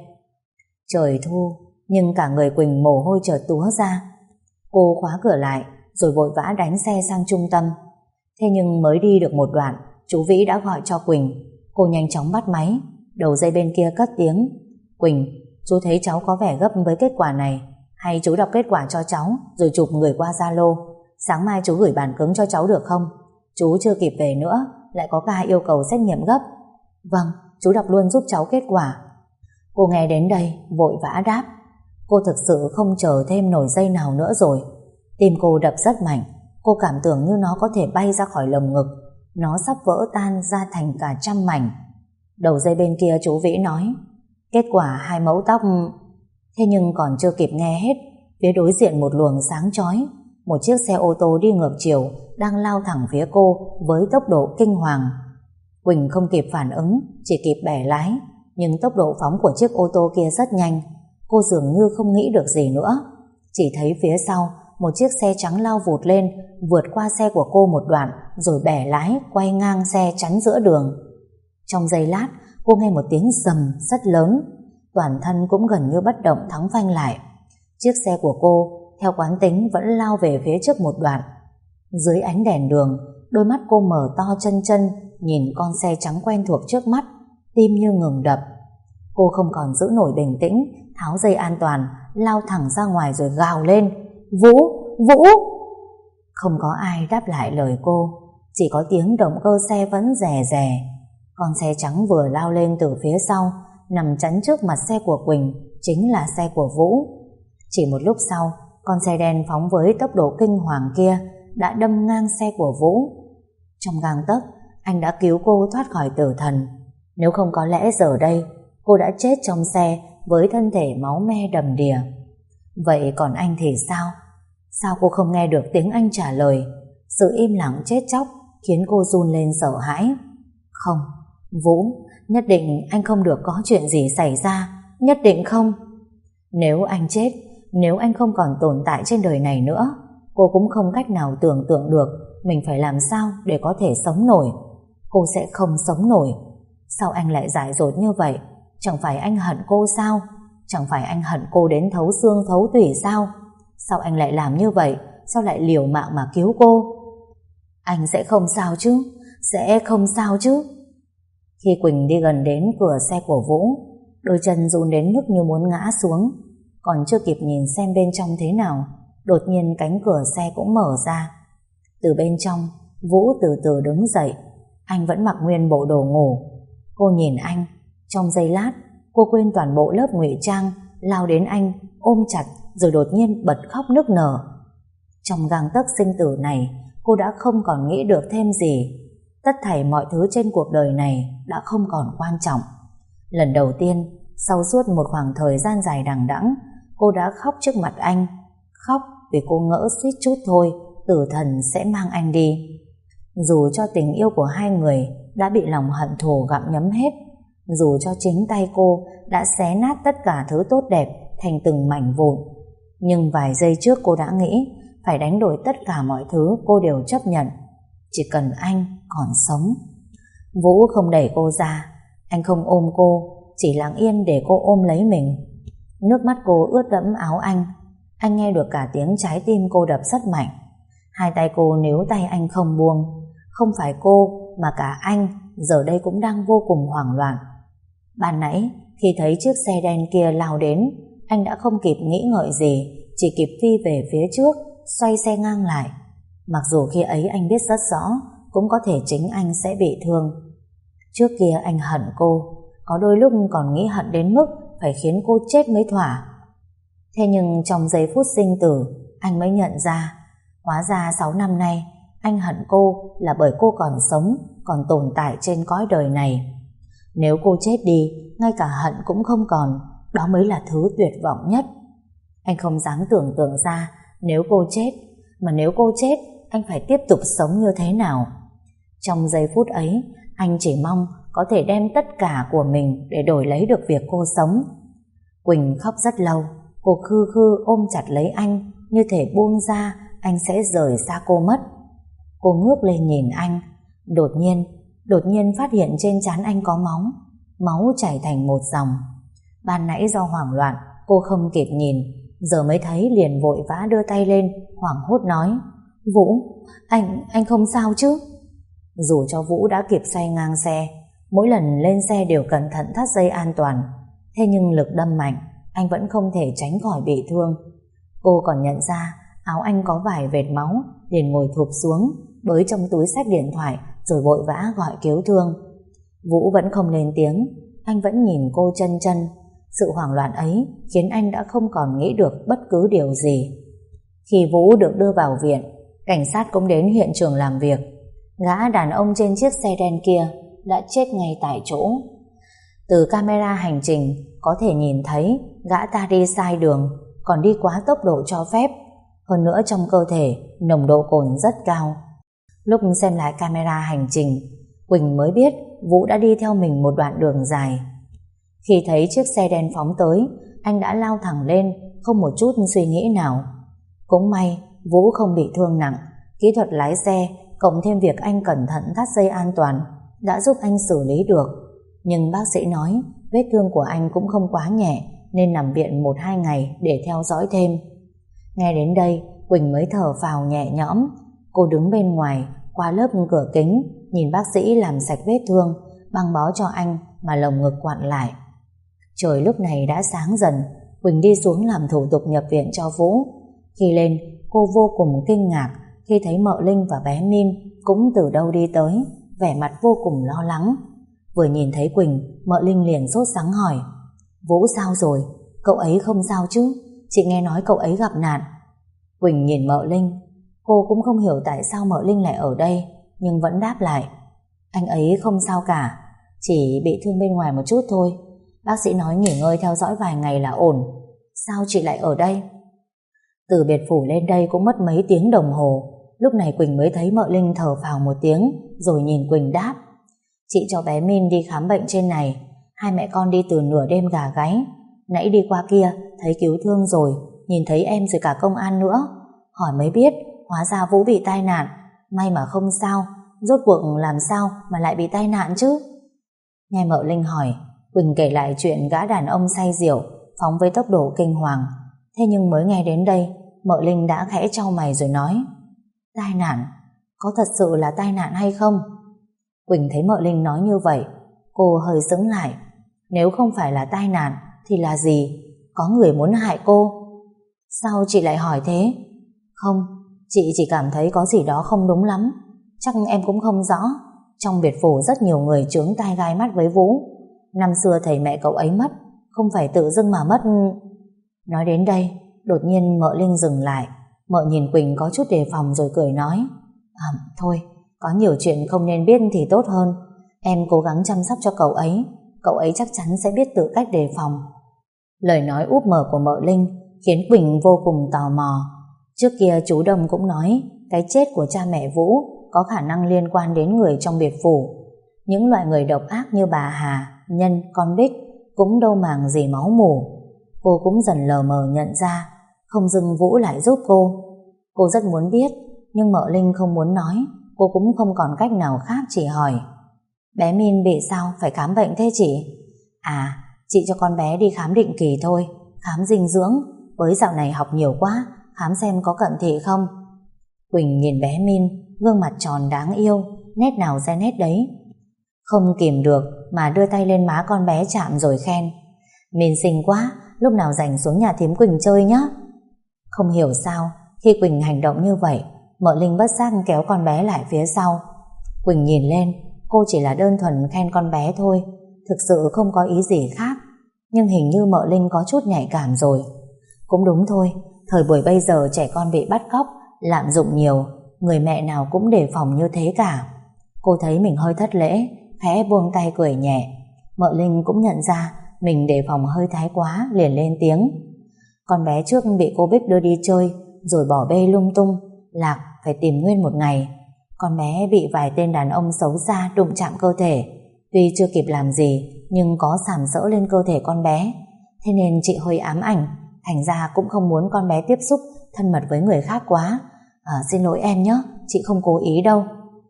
Speaker 1: Trời thu, nhưng cả người Quỳnh mồ hôi chợt túa ra. Cô khóa cửa lại rồi vội vã đánh xe sang trung tâm. Thế nhưng mới đi được một đoạn, chú Vĩ đã gọi cho Quỳnh. Cô nhanh chóng bắt máy. Đầu dây bên kia cất tiếng: Quỳnh, chú thấy cháu có vẻ gấp với kết quả này, hay chú đọc kết quả cho cháu rồi chụp người qua Zalo, sáng mai chú gửi bản cứng cho cháu được không? Chú chưa kịp về nữa, lại có ca yêu cầu xét nghiệm gấp. Vâng, chú đọc luôn giúp cháu kết quả. Cô nghe đến đây vội vã đáp. Cô thực sự không chờ thêm nổi giây nào nữa rồi. Tim cô đập rất mạnh. Cô cảm tưởng như nó có thể bay ra khỏi lồng ngực. Nó sắp vỡ tan ra thành cả trăm mảnh. Đầu dây bên kia chú Vĩ nói: kết quả hai mẫu tóc. Thế nhưng còn chưa kịp nghe hết, phía đối diện một luồng sáng chói, một chiếc xe ô tô đi ngược chiều đang lao thẳng phía cô với tốc độ kinh hoàng. Quỳnh không kịp phản ứng, chỉ kịp bẻ lái, nhưng tốc độ phóng của chiếc ô tô kia rất nhanh. Cô dường như không nghĩ được gì nữa, chỉ thấy phía sau một chiếc xe trắng lao vụt lên, vượt qua xe của cô một đoạn rồi bẻ lái quay ngang xe chắn giữa đường. Trong giây lát cô nghe một tiếng rầm rất lớn, toàn thân cũng gần như bất động thắng phanh lại. Chiếc xe của cô theo quán tính vẫn lao về phía trước một đoạn. Dưới ánh đèn đường, đôi mắt cô mở to chân chân nhìn con xe trắng quen thuộc trước mắt, tim như ngừng đập. Cô không còn giữ nổi bình tĩnh, tháo dây an toàn, lao thẳng ra ngoài rồi gào lên: Vũ! Vũ! Không có ai đáp lại lời cô, chỉ có tiếng động cơ xe vẫn rè rè. Con xe trắng vừa lao lên từ phía sau, nằm chắn trước mặt xe của Quỳnh, chính là xe của Vũ. Chỉ một lúc sau, con xe đen phóng với tốc độ kinh hoàng kia đã đâm ngang xe của Vũ. Trong gang tấc, anh đã cứu cô thoát khỏi tử thần. Nếu không có lẽ giờ đây cô đã chết trong xe với thân thể máu me đầm đìa. Vậy còn anh thì sao? Sao cô không nghe được tiếng anh trả lời? Sự im lặng chết chóc khiến cô run lên sợ hãi. Không, Vũ, nhất định anh không được có chuyện gì xảy ra, nhất định không? Nếu anh chết, nếu anh không còn tồn tại trên đời này nữa, cô cũng không cách nào tưởng tượng được mình phải làm sao để có thể sống nổi. Cô sẽ không sống nổi. Sao anh lại dại dột như vậy? Chẳng phải anh hận cô sao? Chẳng phải anh hận cô đến thấu xương thấu tủy sao? Sao anh lại làm như vậy? Sao lại liều mạng mà cứu cô? Anh sẽ không sao chứ? Sẽ không sao chứ? Khi Quỳnh đi gần đến cửa xe của Vũ, đôi chân run đến mức như muốn ngã xuống. Còn chưa kịp nhìn xem bên trong thế nào, đột nhiên cánh cửa xe cũng mở ra. Từ bên trong, Vũ từ từ đứng dậy. Anh vẫn mặc nguyên bộ đồ ngủ. Cô nhìn anh. Trong giây lát, cô quên toàn bộ lớp ngụy trang, lao đến anh, ôm chặt, rồi đột nhiên bật khóc nức nở. Trong gang tấc sinh tử này, cô đã không còn nghĩ được thêm gì. Tất thảy mọi thứ trên cuộc đời này đã không còn quan trọng. Lần đầu tiên, sau suốt một khoảng thời gian dài đằng đẵng, cô đã khóc trước mặt anh. Khóc vì cô ngỡ suýt chút thôi tử thần sẽ mang anh đi. Dù cho tình yêu của hai người đã bị lòng hận thù gặm nhấm hết, dù cho chính tay cô đã xé nát tất cả thứ tốt đẹp thành từng mảnh vụn, nhưng vài giây trước cô đã nghĩ phải đánh đổi tất cả mọi thứ cô đều chấp nhận, chỉ cần anh còn sống. Vũ không đẩy cô ra, anh không ôm cô, chỉ lặng yên để cô ôm lấy mình. Nước mắt cô ướt đẫm áo anh. Anh nghe được cả tiếng trái tim cô đập rất mạnh. Hai tay cô níu tay anh không buông. Không phải cô mà cả anh giờ đây cũng đang vô cùng hoảng loạn. Ban nãy khi thấy chiếc xe đen kia lao đến, anh đã không kịp nghĩ ngợi gì, chỉ kịp phi về phía trước, xoay xe ngang lại. Mặc dù khi ấy anh biết rất rõ cũng có thể chính anh sẽ bị thương. Trước kia anh hận cô, có đôi lúc còn nghĩ hận đến mức phải khiến cô chết mới thỏa. Thế nhưng trong giây phút sinh tử, anh mới nhận ra, hóa ra sáu năm nay anh hận cô là bởi cô còn sống, còn tồn tại trên cõi đời này. Nếu cô chết đi, ngay cả hận cũng không còn, đó mới là thứ tuyệt vọng nhất. Anh không dám tưởng tượng ra nếu cô chết, mà nếu cô chết, anh phải tiếp tục sống như thế nào. Trong giây phút ấy, anh chỉ mong có thể đem tất cả của mình để đổi lấy được việc cô sống. Quỳnh khóc rất lâu, cô khư khư ôm chặt lấy anh, như thể buông ra anh sẽ rời xa cô mất. Cô ngước lên nhìn anh, đột nhiên, đột nhiên phát hiện trên trán anh có máu, máu chảy thành một dòng. Ban nãy do hoảng loạn, cô không kịp nhìn, giờ mới thấy liền vội vã đưa tay lên, hoảng hốt nói: Vũ, anh, anh không sao chứ? Dù cho Vũ đã kịp xoay ngang xe, mỗi lần lên xe đều cẩn thận thắt dây an toàn, thế nhưng lực đâm mạnh, anh vẫn không thể tránh khỏi bị thương. Cô còn nhận ra áo anh có vài vệt máu, liền ngồi thụp xuống, bới trong túi xách điện thoại, rồi vội vã gọi cứu thương. Vũ vẫn không lên tiếng, anh vẫn nhìn cô chân chân. Sự hoảng loạn ấy khiến anh đã không còn nghĩ được bất cứ điều gì. Khi Vũ được đưa vào viện, cảnh sát cũng đến hiện trường làm việc. Gã đàn ông trên chiếc xe đen kia đã chết ngay tại chỗ. Từ camera hành trình có thể nhìn thấy gã ta đi sai đường, còn đi quá tốc độ cho phép. Hơn nữa trong cơ thể nồng độ cồn rất cao. Lúc xem lại camera hành trình, Quỳnh mới biết Vũ đã đi theo mình một đoạn đường dài. Khi thấy chiếc xe đen phóng tới, anh đã lao thẳng lên, không một chút suy nghĩ nào. Cũng may Vũ không bị thương nặng. Kỹ thuật lái xe cộng thêm việc anh cẩn thận thắt dây an toàn đã giúp anh xử lý được. Nhưng bác sĩ nói vết thương của anh cũng không quá nhẹ, nên nằm viện một hai ngày để theo dõi thêm. Nghe đến đây, Quỳnh mới thở phào nhẹ nhõm. Cô đứng bên ngoài, qua lớp cửa kính, nhìn bác sĩ làm sạch vết thương, băng bó cho anh mà lồng ngực quặn lại. Trời lúc này đã sáng dần. Quỳnh đi xuống làm thủ tục nhập viện cho Vũ. Khi lên, cô vô cùng kinh ngạc khi thấy mợ Linh và bé Min cũng từ đâu đi tới, vẻ mặt vô cùng lo lắng. Vừa nhìn thấy Quỳnh, mợ Linh liền sốt sắng hỏi: Vũ sao rồi? Cậu ấy không sao chứ? Chị nghe nói cậu ấy gặp nạn. Quỳnh nhìn mợ Linh. Cô cũng không hiểu tại sao mợ Linh lại ở đây, nhưng vẫn đáp lại: Anh ấy không sao cả, chỉ bị thương bên ngoài một chút thôi. Bác sĩ nói nghỉ ngơi theo dõi vài ngày là ổn. Sao chị lại ở đây? Từ biệt phủ lên đây cũng mất mấy tiếng đồng hồ. Lúc này Quỳnh mới thấy mợ Linh thở phào một tiếng, rồi nhìn Quỳnh đáp: Chị cho bé Min đi khám bệnh trên này. Hai mẹ con đi từ nửa đêm gà gáy. Nãy đi qua kia thấy cứu thương rồi, nhìn thấy em rồi cả công an nữa. Hỏi mới biết hóa ra Vũ bị tai nạn. May mà không sao. Rốt cuộc làm sao mà lại bị tai nạn chứ? Nghe Mợ Linh hỏi, Quỳnh kể lại chuyện gã đàn ông say rượu phóng với tốc độ kinh hoàng. Thế nhưng mới nghe đến đây, Mợ Linh đã khẽ chau mày rồi nói: tai nạn? Có thật sự là tai nạn hay không? Quỳnh thấy Mợ Linh nói như vậy, cô hơi sững lại. Nếu không phải là tai nạn thì là gì? Có người muốn hại cô? Sao chị lại hỏi thế? Không, chị chỉ cảm thấy có gì đó không đúng lắm. Chắc em cũng không rõ. Trong biệt phủ rất nhiều người chướng tai gai mắt với Vũ. Năm xưa thầy mẹ cậu ấy mất, không phải tự dưng mà mất. Nói đến đây, đột nhiên Mợ Linh dừng lại. Mợ nhìn Quỳnh có chút đề phòng rồi cười nói: À, thôi, có nhiều chuyện không nên biết thì tốt hơn. Em cố gắng chăm sóc cho cậu ấy, cậu ấy chắc chắn sẽ biết tự cách đề phòng. Lời nói úp mở của Mợ Linh khiến Quỳnh vô cùng tò mò. Trước kia chú Đông cũng nói cái chết của cha mẹ Vũ có khả năng liên quan đến người trong biệt phủ. Những loại người độc ác như bà Hà, Nhân, con Bích cũng đâu màng gì máu mủ. Cô cũng dần lờ mờ nhận ra không dưng Vũ lại giúp cô. Cô rất muốn biết, nhưng Mợ Linh không muốn nói. Cô cũng không còn cách nào khác, chỉ hỏi: Bé Min bị sao phải khám bệnh thế chị? À, chị cho con bé đi khám định kỳ thôi, khám dinh dưỡng, với dạo này học nhiều quá, khám xem có cận thị không. Quỳnh nhìn bé Min, gương mặt tròn đáng yêu, nét nào ra nét đấy. Không kìm được mà đưa tay lên má con bé chạm rồi khen: Min xinh quá, lúc nào rảnh xuống nhà thím Quỳnh chơi nhé. Không hiểu sao, khi Quỳnh hành động như vậy, Mợ Linh bất giác kéo con bé lại phía sau. Quỳnh nhìn lên, cô chỉ là đơn thuần khen con bé thôi, thực sự không có ý gì khác. Nhưng hình như Mợ Linh có chút nhạy cảm rồi. Cũng đúng thôi, thời buổi bây giờ trẻ con bị bắt cóc, lạm dụng nhiều, người mẹ nào cũng đề phòng như thế cả. Cô thấy mình hơi thất lễ, khẽ buông tay cười nhẹ. Mợ Linh cũng nhận ra mình đề phòng hơi thái quá, liền lên tiếng: Con bé trước bị cô Bích đưa đi chơi rồi bỏ bê lung tung, Lạc phải tìm nguyên một ngày. Con bé bị vài tên đàn ông xấu xa đụng chạm cơ thể. Tuy chưa kịp làm gì nhưng có sàm sỡ lên cơ thể con bé. Thế nên chị hơi ám ảnh, thành ra cũng không muốn con bé tiếp xúc thân mật với người khác quá. À, xin lỗi em nhé, chị không cố ý đâu.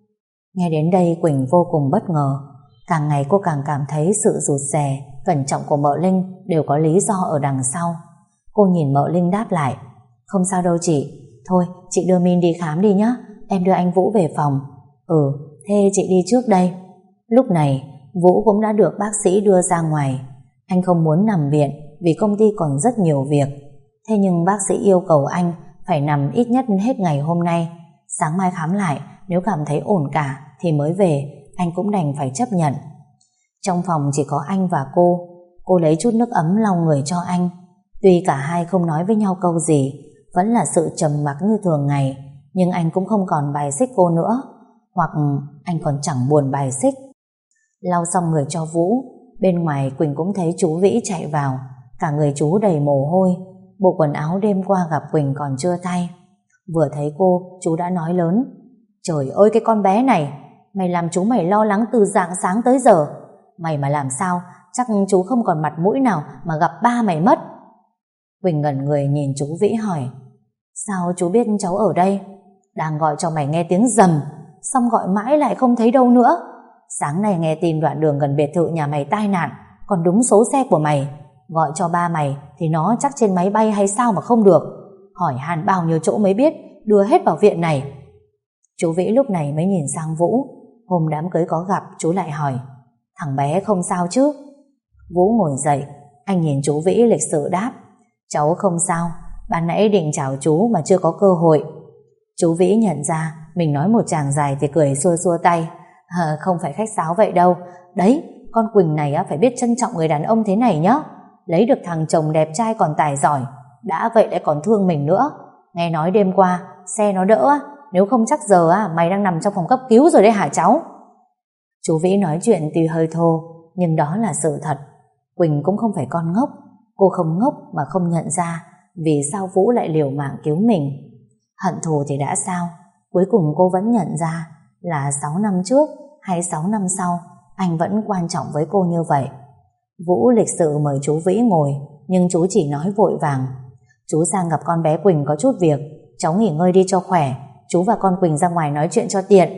Speaker 1: Nghe đến đây Quỳnh vô cùng bất ngờ. Càng ngày cô càng cảm thấy sự rụt rè, cẩn trọng của Mợ Linh đều có lý do ở đằng sau. Cô nhìn Mợ Linh đáp lại: Không sao đâu chị. Thôi chị đưa Min đi khám đi nhé, em đưa anh Vũ về phòng. Ừ, thế chị đi trước đây. Lúc này Vũ cũng đã được bác sĩ đưa ra ngoài. Anh không muốn nằm viện vì công ty còn rất nhiều việc. Thế nhưng bác sĩ yêu cầu anh phải nằm ít nhất hết ngày hôm nay. Sáng mai khám lại, nếu cảm thấy ổn cả thì mới về. Anh cũng đành phải chấp nhận. Trong phòng chỉ có anh và cô. Cô lấy chút nước ấm lau người cho anh. Tuy cả hai không nói với nhau câu gì, vẫn là sự trầm mặc như thường ngày, nhưng anh cũng không còn bài xích cô nữa. Hoặc anh còn chẳng buồn bài xích. Lau xong người cho Vũ, bên ngoài Quỳnh cũng thấy chú Vĩ chạy vào. Cả người chú đầy mồ hôi, bộ quần áo đêm qua gặp Quỳnh còn chưa thay. Vừa thấy cô, chú đã nói lớn: Trời ơi cái con bé này, mày làm chú mày lo lắng từ rạng sáng tới giờ. Mày mà làm sao, chắc chú không còn mặt mũi nào mà gặp ba mày mất. Quỳnh ngẩn người nhìn chú Vĩ hỏi: Sao chú biết cháu ở đây? Đang gọi cho mày nghe tiếng rầm, xong gọi mãi lại không thấy đâu nữa. Sáng nay nghe tin đoạn đường gần biệt thự nhà mày tai nạn, còn đúng số xe của mày. Gọi cho ba mày thì nó chắc trên máy bay hay sao mà không được. Hỏi han bao nhiêu chỗ mới biết, đưa hết vào viện này. Chú Vĩ lúc này mới nhìn sang Vũ. Hôm đám cưới có gặp, chú lại hỏi: Thằng bé không sao chứ? Vũ ngồi dậy, anh nhìn chú Vĩ lịch sự đáp: Cháu không sao, ban nãy định chào chú mà chưa có cơ hội. Chú Vĩ nhận ra mình nói một tràng dài thì cười xua xua tay: à, Không phải khách sáo vậy đâu. Đấy, con Quỳnh này phải biết trân trọng người đàn ông thế này nhá. Lấy được thằng chồng đẹp trai còn tài giỏi, đã vậy lại còn thương mình nữa. Nghe nói đêm qua xe nó đỡ, nếu không chắc giờ mày đang nằm trong phòng cấp cứu rồi đấy hả cháu? Chú Vĩ nói chuyện tuy hơi thô, nhưng đó là sự thật. Quỳnh cũng không phải con ngốc. Cô không ngốc mà không nhận ra vì sao Vũ lại liều mạng cứu mình. Hận thù thì đã sao, cuối cùng cô vẫn nhận ra là sáu năm trước hay sáu năm sau anh vẫn quan trọng với cô như vậy. Vũ lịch sự mời chú Vĩ ngồi, nhưng chú chỉ nói vội vàng: chú sang gặp con bé Quỳnh có chút việc, cháu nghỉ ngơi đi cho khỏe, chú và con Quỳnh ra ngoài nói chuyện cho tiện.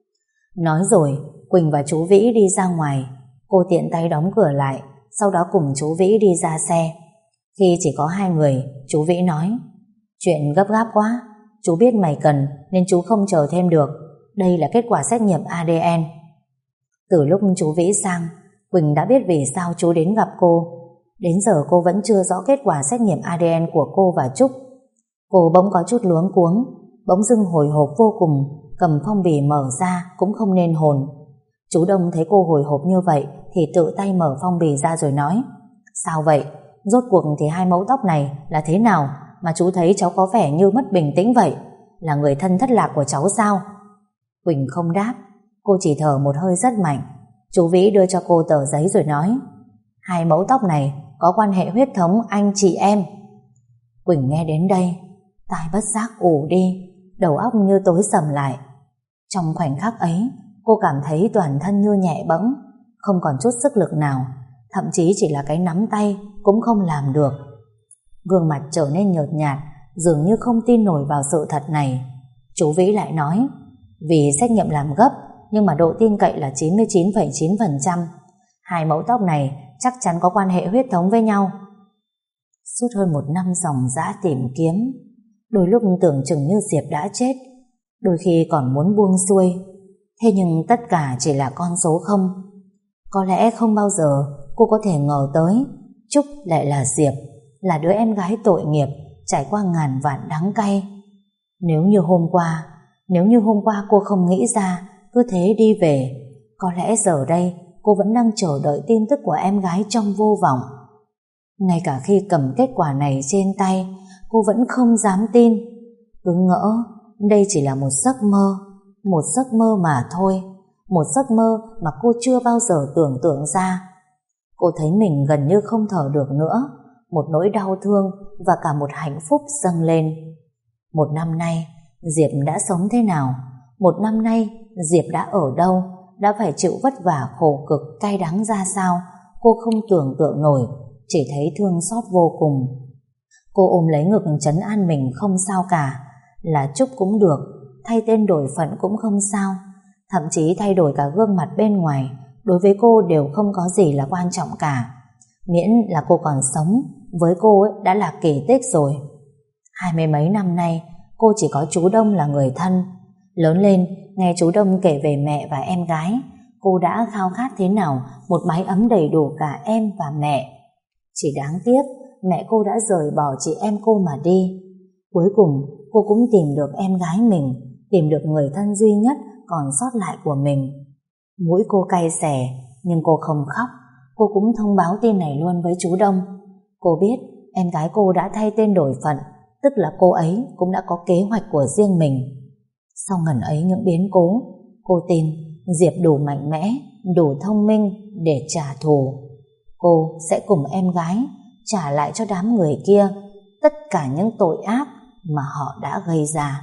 Speaker 1: Nói rồi, Quỳnh và chú Vĩ đi ra ngoài. Cô tiện tay đóng cửa lại, sau đó cùng chú Vĩ đi ra xe. Khi chỉ có hai người, chú Vĩ nói: chuyện gấp gáp quá, chú biết mày cần nên chú không chờ thêm được. Đây là kết quả xét nghiệm a đê en. Từ lúc chú Vĩ sang, Quỳnh đã biết vì sao chú đến gặp cô. Đến giờ cô vẫn chưa rõ kết quả xét nghiệm a đê en của cô và Trúc. Cô bỗng có chút luống cuống, bỗng dưng hồi hộp vô cùng, cầm phong bì mở ra cũng không nên hồn. Chú Đông thấy cô hồi hộp như vậy thì tự tay mở phong bì ra rồi nói: sao vậy? Rốt cuộc thì hai mẫu tóc này là thế nào mà chú thấy cháu có vẻ như mất bình tĩnh vậy? Là người thân thất lạc của cháu sao? Quỳnh không đáp, cô chỉ thở một hơi rất mạnh. Chú Vĩ đưa cho cô tờ giấy rồi nói: hai mẫu tóc này có quan hệ huyết thống anh chị em. Quỳnh nghe đến đây, tai bất giác ù đi, đầu óc như tối sầm lại. Trong khoảnh khắc ấy, cô cảm thấy toàn thân như nhẹ bẫng, không còn chút sức lực nào, thậm chí chỉ là cái nắm tay cũng không làm được. Gương mặt trở nên nhợt nhạt, dường như không tin nổi vào sự thật này. Chú Vĩ lại nói: vì xét nghiệm làm gấp, nhưng mà độ tin cậy là chín mươi chín phẩy chín phần trăm. Hai mẫu tóc này chắc chắn có quan hệ huyết thống với nhau. Suốt hơn một năm dòng dã tìm kiếm, đôi lúc tưởng chừng như Diệp đã chết, đôi khi còn muốn buông xuôi. Thế nhưng tất cả chỉ là con số không. Có lẽ không bao giờ cô có thể ngờ tới Trúc lại là Diệp, là đứa em gái tội nghiệp trải qua ngàn vạn đắng cay. Nếu như hôm qua Nếu như hôm qua cô không nghĩ ra, cứ thế đi về, có lẽ giờ đây cô vẫn đang chờ đợi tin tức của em gái trong vô vọng. Ngay cả khi cầm kết quả này trên tay, cô vẫn không dám tin. Cứ ngỡ đây chỉ là một giấc mơ, một giấc mơ mà thôi, một giấc mơ mà cô chưa bao giờ tưởng tượng ra. Cô thấy mình gần như không thở được nữa, một nỗi đau thương và cả một hạnh phúc dâng lên. Một năm nay Diệp đã sống thế nào? Một năm nay Diệp đã ở đâu? Đã phải chịu vất vả khổ cực cay đắng ra sao? Cô không tưởng tượng nổi, chỉ thấy thương xót vô cùng. Cô ôm lấy ngực trấn an mình không sao cả, là Trúc cũng được, thay tên đổi phận cũng không sao, thậm chí thay đổi cả gương mặt bên ngoài, đối với cô đều không có gì là quan trọng cả. Miễn là cô còn sống, với cô ấy đã là kỳ tích rồi. Hai mươi mấy năm nay cô chỉ có chú Đông là người thân. Lớn lên nghe chú Đông kể về mẹ và em gái, cô đã khao khát thế nào một mái ấm đầy đủ cả em và mẹ. Chỉ đáng tiếc mẹ cô đã rời bỏ chị em cô mà đi. Cuối cùng cô cũng tìm được em gái mình, tìm được người thân duy nhất còn sót lại của mình. Mũi cô cay xè, nhưng cô không khóc. Cô cũng thông báo tin này luôn với chú Đông. Cô biết em gái cô đã thay tên đổi phận, tức là cô ấy cũng đã có kế hoạch của riêng mình. Sau ngần ấy những biến cố, cô tin Diệp đủ mạnh mẽ, đủ thông minh để trả thù. Cô sẽ cùng em gái trả lại cho đám người kia tất cả những tội ác mà họ đã gây ra.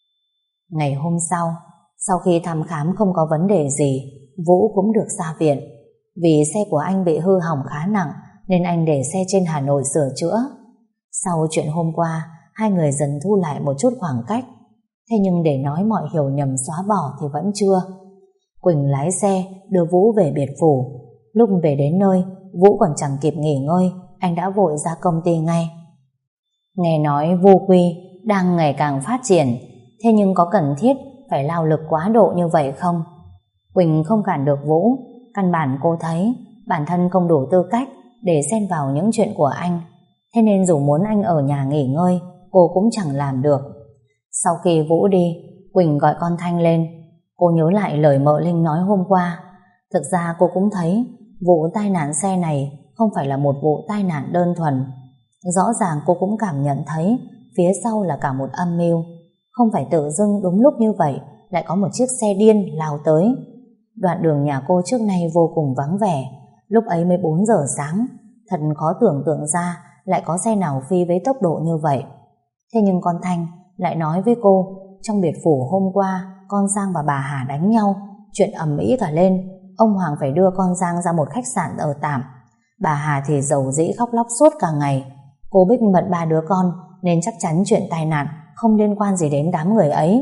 Speaker 1: Ngày hôm sau, sau khi thăm khám không có vấn đề gì, Vũ cũng được ra viện. Vì xe của anh bị hư hỏng khá nặng nên anh để xe trên Hà Nội sửa chữa. Sau chuyện hôm qua, hai người dần thu lại một chút khoảng cách. Thế nhưng để nói mọi hiểu nhầm xóa bỏ thì vẫn chưa. Quỳnh lái xe đưa Vũ về biệt phủ. Lúc về đến nơi, Vũ còn chẳng kịp nghỉ ngơi, anh đã vội ra công ty ngay. Nghe nói Vô Quy đang ngày càng phát triển, thế nhưng có cần thiết phải lao lực quá độ như vậy không? Quỳnh không cản được Vũ. Căn bản cô thấy bản thân không đủ tư cách để xen vào những chuyện của anh. Thế nên dù muốn anh ở nhà nghỉ ngơi, cô cũng chẳng làm được. Sau khi Vũ đi, Quỳnh gọi con Thanh lên. Cô nhớ lại lời mợ Linh nói hôm qua. Thực ra cô cũng thấy vụ tai nạn xe này không phải là một vụ tai nạn đơn thuần. Rõ ràng cô cũng cảm nhận thấy phía sau là cả một âm mưu. Không phải tự dưng đúng lúc như vậy lại có một chiếc xe điên lao tới. Đoạn đường nhà cô trước nay vô cùng vắng vẻ. Lúc ấy mới bốn giờ sáng, thật khó tưởng tượng ra lại có xe nào phi với tốc độ như vậy. Thế nhưng con Thanh lại nói với cô, trong biệt phủ hôm qua con Giang và bà Hà đánh nhau, chuyện ầm ĩ cả lên. ông Hoàng phải đưa con Giang ra một khách sạn ở tạm. Bà Hà thì rầu rĩ khóc lóc suốt cả ngày. Cô Bích bận ba đứa con nên chắc chắn chuyện tai nạn không liên quan gì đến đám người ấy.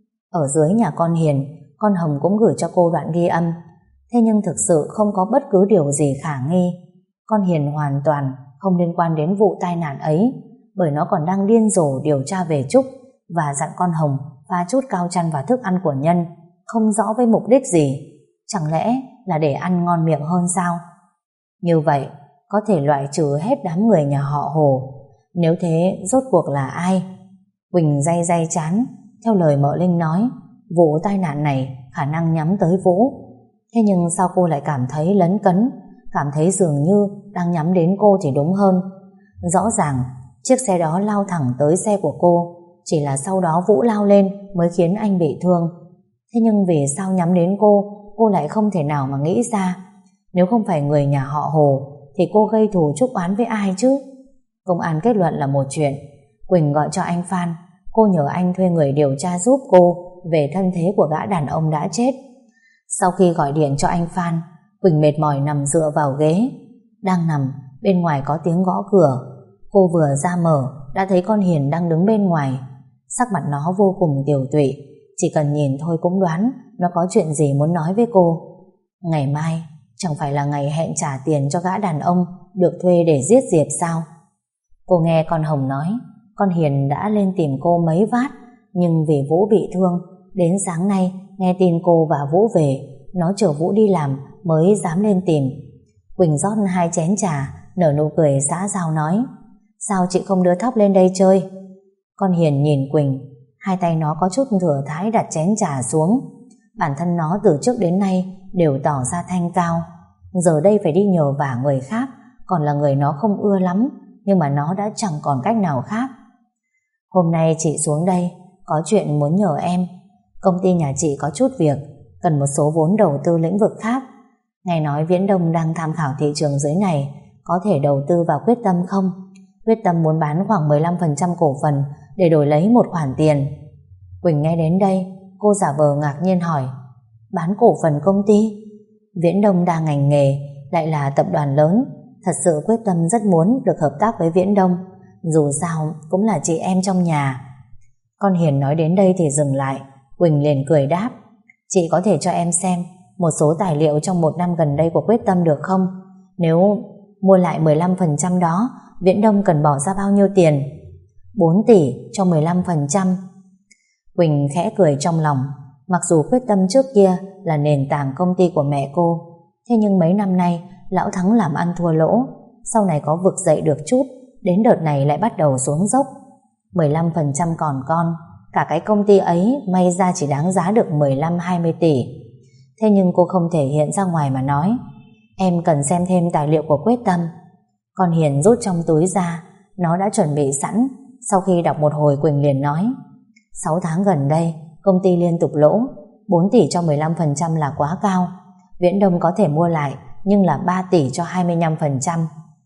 Speaker 1: Ở dưới nhà con Hiền, con Hồng cũng gửi cho cô đoạn ghi âm. Thế nhưng thực sự không có bất cứ điều gì khả nghi. Con Hiền hoàn toàn không liên quan đến vụ tai nạn ấy, bởi nó còn đang điên rồ điều tra về Trúc và dặn con Hồng pha chút cao chăn vào thức ăn của Nhân, không rõ với mục đích gì. Chẳng lẽ là để ăn ngon miệng hơn sao? Như vậy có thể loại trừ hết đám người nhà họ Hồ. Nếu thế rốt cuộc là ai? Quỳnh day day chán. Theo lời mợ Linh nói, vụ tai nạn này khả năng nhắm tới Vũ. Thế nhưng sao cô lại cảm thấy lấn cấn, cảm thấy dường như đang nhắm đến cô thì đúng hơn. Rõ ràng chiếc xe đó lao thẳng tới xe của cô, chỉ là sau đó Vũ lao lên mới khiến anh bị thương. Thế nhưng vì sao nhắm đến cô, cô lại không thể nào mà nghĩ ra. Nếu không phải người nhà họ Hồ thì cô gây thù chuốc oán với ai chứ? Công an kết luận là một chuyện. Quỳnh gọi cho anh Phan. Cô nhờ anh thuê người điều tra giúp cô về thân thế của gã đàn ông đã chết. Sau khi gọi điện cho anh Phan, Quỳnh mệt mỏi nằm dựa vào ghế. Đang nằm, bên ngoài có tiếng gõ cửa. Cô vừa ra mở đã thấy con Hiền đang đứng bên ngoài. Sắc mặt nó vô cùng tiều tụy, chỉ cần nhìn thôi cũng đoán nó có chuyện gì muốn nói với cô. Ngày mai chẳng phải là ngày hẹn trả tiền cho gã đàn ông được thuê để giết Diệp sao? Cô nghe con Hồng nói con Hiền đã lên tìm cô mấy vát, nhưng vì Vũ bị thương, đến sáng nay nghe tin cô và Vũ về, nó chở Vũ đi làm mới dám lên tìm. Quỳnh rót hai chén trà, nở nụ cười xã giao nói: sao chị không đưa Thóc lên đây chơi? Con Hiền nhìn Quỳnh, hai tay nó có chút thừa thãi đặt chén trà xuống. Bản thân nó từ trước đến nay đều tỏ ra thanh cao, giờ đây phải đi nhờ vả người khác, còn là người nó không ưa lắm, nhưng mà nó đã chẳng còn cách nào khác. Hôm nay chị xuống đây có chuyện muốn nhờ em. Công ty nhà chị có chút việc, cần một số vốn đầu tư lĩnh vực khác. Nghe nói Viễn Đông đang tham khảo thị trường dưới này, có thể đầu tư vào Quyết Tâm không? Quyết Tâm muốn bán khoảng mười lăm phần trăm cổ phần để đổi lấy một khoản tiền. Quỳnh nghe đến đây, cô giả vờ ngạc nhiên hỏi: bán cổ phần công ty? Viễn Đông đa ngành nghề, lại là tập đoàn lớn, thật sự Quyết Tâm rất muốn được hợp tác với Viễn Đông, dù sao cũng là chị em trong nhà. Con Hiền nói đến đây thì dừng lại. Quỳnh liền cười đáp: chị có thể cho em xem một số tài liệu trong một năm gần đây của Quyết Tâm được không? Nếu mua lại mười lăm phần trăm đó, Viễn Đông cần bỏ ra bao nhiêu tiền? bốn tỷ cho mười lăm phần trăm. Quỳnh khẽ cười trong lòng. Mặc dù Quyết Tâm trước kia là nền tảng công ty của mẹ cô, thế nhưng mấy năm nay lão Thắng làm ăn thua lỗ, sau này có vực dậy được chút, đến đợt này lại bắt đầu xuống dốc. Mười lăm phần trăm còn con, cả cái công ty ấy may ra chỉ đáng giá được mười lăm hai mươi tỷ. Thế nhưng cô không thể hiện ra ngoài mà nói: em cần xem thêm tài liệu của Quyết Tâm. Con Hiền rút trong túi ra, nó đã chuẩn bị sẵn. Sau khi đọc một hồi, Quỳnh liền nói: sáu tháng gần đây công ty liên tục lỗ, bốn tỷ cho mười lăm phần trăm là quá cao. Viễn Đông có thể mua lại, nhưng là ba tỷ cho hai mươi lăm phần trăm.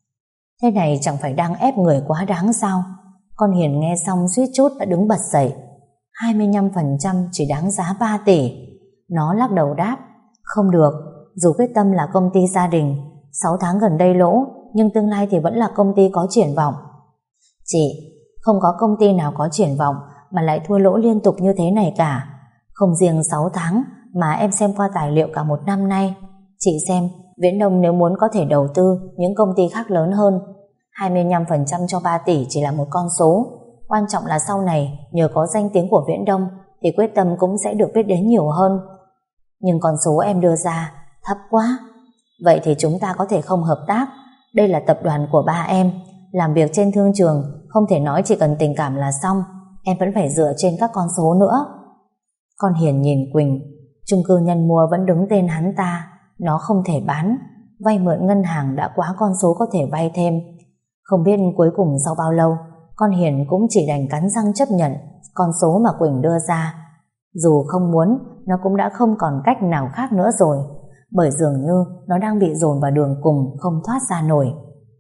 Speaker 1: Thế này chẳng phải đang ép người quá đáng sao? Con Hiền nghe xong suýt chút đã đứng bật dậy. hai mươi lăm phần trăm chỉ đáng giá ba tỷ. Nó lắc đầu đáp: không được, dù Quyết Tâm là công ty gia đình, sáu tháng gần đây lỗ, nhưng tương lai thì vẫn là công ty có triển vọng. Chị, không có công ty nào có triển vọng mà lại thua lỗ liên tục như thế này cả. Không riêng sáu tháng, mà em xem qua tài liệu cả một năm nay. Chị xem, Viễn Đông nếu muốn có thể đầu tư những công ty khác lớn hơn. hai mươi lăm phần trăm cho ba tỷ chỉ là một con số. Quan trọng là sau này nhờ có danh tiếng của Viễn Đông thì Quyết Tâm cũng sẽ được biết đến nhiều hơn. Nhưng con số em đưa ra thấp quá. Vậy thì chúng ta có thể không hợp tác. Đây là tập đoàn của ba em, làm việc trên thương trường không thể nói chỉ cần tình cảm là xong. Em vẫn phải dựa trên các con số nữa. Con Hiền nhìn Quỳnh. Chung cư Nhân mua vẫn đứng tên hắn ta, nó không thể bán. Vay mượn ngân hàng đã quá con số có thể vay thêm. Không biết cuối cùng sau bao lâu, con Hiền cũng chỉ đành cắn răng chấp nhận con số mà Quỳnh đưa ra. Dù không muốn, nó cũng đã không còn cách nào khác nữa rồi, bởi dường như nó đang bị dồn vào đường cùng không thoát ra nổi.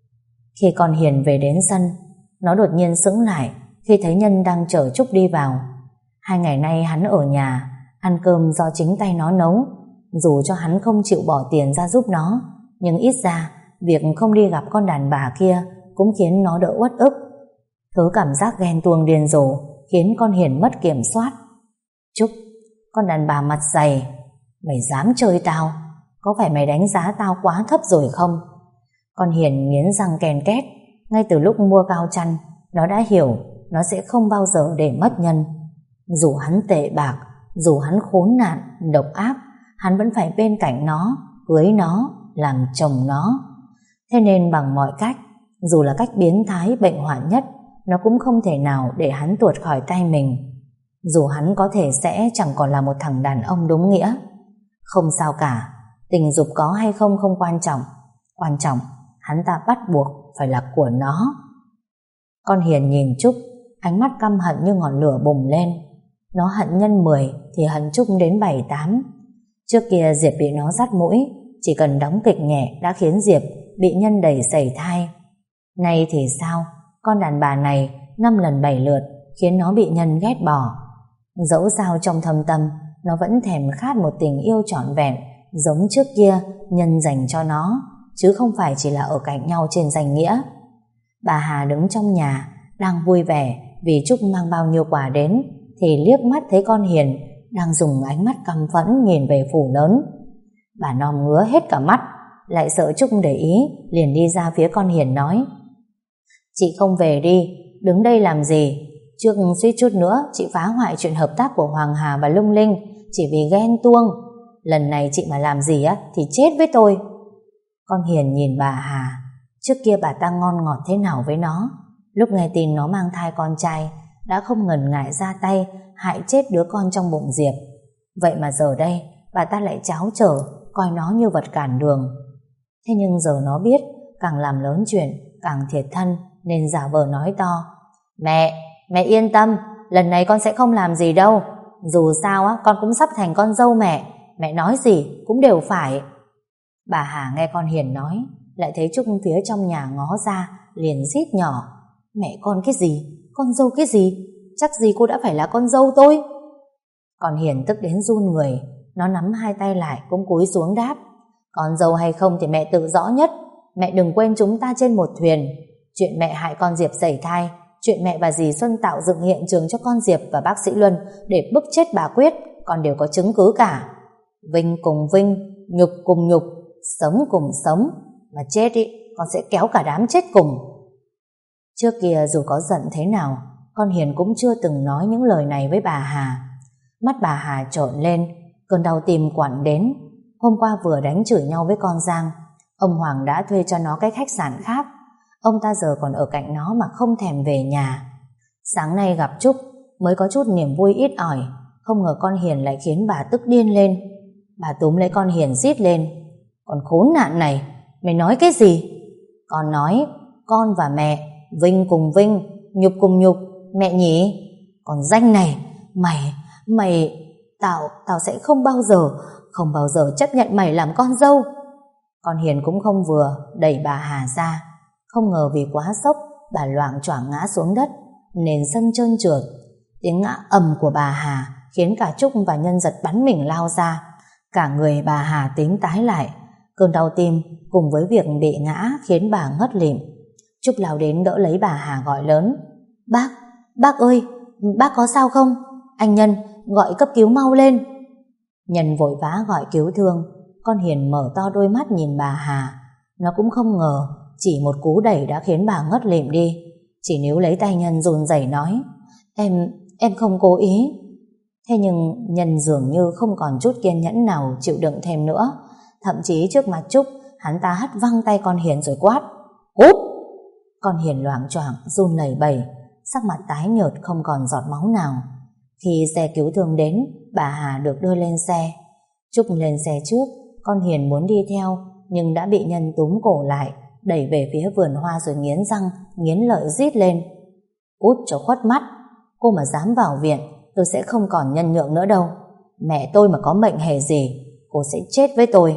Speaker 1: Khi con Hiền về đến sân, nó đột nhiên sững lại khi thấy Nhân đang chở Trúc đi vào. Hai ngày nay hắn ở nhà, ăn cơm do chính tay nó nấu. Dù cho hắn không chịu bỏ tiền ra giúp nó, nhưng ít ra việc không đi gặp con đàn bà kia cũng khiến nó đỡ uất ức. Thứ cảm giác ghen tuông điên rồ khiến con Hiền mất kiểm soát. Trúc, con đàn bà mặt dày, mày dám chơi tao? Có phải mày đánh giá tao quá thấp rồi không? Con Hiền nghiến răng ken két. Ngay từ lúc mua cao chăn, nó đã hiểu nó sẽ không bao giờ để mất Nhân. Dù hắn tệ bạc, dù hắn khốn nạn, độc ác, hắn vẫn phải bên cạnh nó, cưới nó, làm chồng nó. Thế nên bằng mọi cách, dù là cách biến thái bệnh hoạn nhất, nó cũng không thể nào để hắn tuột khỏi tay mình. Dù hắn có thể sẽ chẳng còn là một thằng đàn ông đúng nghĩa. Không sao cả, tình dục có hay không không quan trọng. Quan trọng, hắn ta bắt buộc phải là của nó. Con Hiền nhìn Trúc, ánh mắt căm hận như ngọn lửa bùng lên. Nó hận nhân mười thì hận Trúc đến bảy tám. Trước kia Diệp bị nó dắt mũi, chỉ cần đóng kịch nhẹ đã khiến Diệp bị Nhân đẩy sẩy thai. Nay thì sao? Con đàn bà này năm lần bảy lượt khiến nó bị Nhân ghét bỏ. Dẫu sao trong thâm tâm nó vẫn thèm khát một tình yêu trọn vẹn giống trước kia Nhân dành cho nó, chứ không phải chỉ là ở cạnh nhau trên danh nghĩa. Bà Hà đứng trong nhà đang vui vẻ vì Trúc mang bao nhiêu quà đến, thì liếc mắt thấy con Hiền đang dùng ánh mắt căm phẫn nhìn về phủ lớn. Bà nom ngứa hết cả mắt, lại sợ Trúc để ý, liền đi ra phía con Hiền nói: Chị không về đi, đứng đây làm gì? Trước suýt chút nữa chị phá hoại chuyện hợp tác của Hoàng Hà và Lung Linh chỉ vì ghen tuông. Lần này chị mà làm gì á thì chết với tôi. Con Hiền nhìn bà Hà. Trước kia bà ta ngon ngọt thế nào với nó, lúc nghe tin nó mang thai con trai đã không ngần ngại ra tay hại chết đứa con trong bụng Diệp. Vậy mà giờ đây bà ta lại tráo trở, coi nó như vật cản đường. Thế nhưng giờ nó biết càng làm lớn chuyện càng thiệt thân, nên giả vờ nói to: Mẹ, mẹ yên tâm, lần này con sẽ không làm gì đâu. Dù sao á, con cũng sắp thành con dâu mẹ, mẹ nói gì cũng đều phải. Bà Hà nghe con Hiền nói, lại thấy Trúc phía trong nhà ngó ra, liền rít nhỏ: Mẹ con cái gì? Con dâu cái gì? Chắc gì cô đã phải là con dâu tôi. Con Hiền tức đến run người, nó nắm hai tay lại cũng cúi xuống đáp: Con dâu hay không thì mẹ tự rõ nhất. Mẹ đừng quên chúng ta trên một thuyền. Chuyện mẹ hại con Diệp sẩy thai, chuyện mẹ và dì Xuân tạo dựng hiện trường cho con Diệp và bác sĩ Luân để bức chết bà Quyết, con đều có chứng cứ cả. Vinh cùng vinh, nhục cùng nhục, sống cùng sống, mà chết ý, con sẽ kéo cả đám chết cùng. Trước kia dù có giận thế nào, con Hiền cũng chưa từng nói những lời này với bà Hà. Mắt bà Hà trợn lên, cơn đau tim quặn đến. Hôm qua vừa đánh chửi nhau với con Giang, ông Hoàng đã thuê cho nó cái khách sạn khác. Ông ta giờ còn ở cạnh nó mà không thèm về nhà. Sáng nay gặp Trúc mới có chút niềm vui ít ỏi, không ngờ con Hiền lại khiến bà tức điên lên. Bà túm lấy con Hiền rít lên: Con khốn nạn này, mày nói cái gì? Con nói con và mẹ vinh cùng vinh, nhục cùng nhục, mẹ nhỉ? Còn danh này, mày, mày, tao, tao sẽ không bao giờ, không bao giờ chấp nhận mày làm con dâu. Con Hiền cũng không vừa, đẩy bà Hà ra. Không ngờ vì quá sốc, bà loạng choạng ngã xuống đất, nền sân trơn trượt. Tiếng ngã ầm của bà Hà khiến cả Trúc và Nhân giật bắn mình lao ra. Cả người bà Hà tím tái lại. Cơn đau tim cùng với việc bị ngã khiến bà ngất lịm. Trúc lao đến đỡ lấy bà Hà gọi lớn: Bác, bác ơi, bác có sao không? Anh Nhân, gọi cấp cứu mau lên. Nhân vội vã gọi cứu thương. Con Hiền mở to đôi mắt nhìn bà Hà. Nó cũng không ngờ chỉ một cú đẩy đã khiến bà ngất lịm đi. Chỉ níu lấy tay Nhân run rẩy nói: Em, em không cố ý. Thế nhưng Nhân dường như không còn chút kiên nhẫn nào chịu đựng thêm nữa. Thậm chí trước mặt Trúc, hắn ta hất văng tay con Hiền rồi quát: Cút! Con Hiền loạng choạng run lẩy bẩy, sắc mặt tái nhợt không còn giọt máu nào. Khi xe cứu thương đến, bà Hà được đưa lên xe. Trúc lên xe trước, con Hiền muốn đi theo nhưng đã bị Nhân túm cổ lại, đẩy về phía vườn hoa rồi nghiến răng nghiến lợi rít lên: Cút cho khuất mắt! Cô mà dám vào viện, tôi sẽ không còn nhân nhượng nữa đâu. Mẹ tôi mà có mệnh hệ gì, cô sẽ chết với tôi.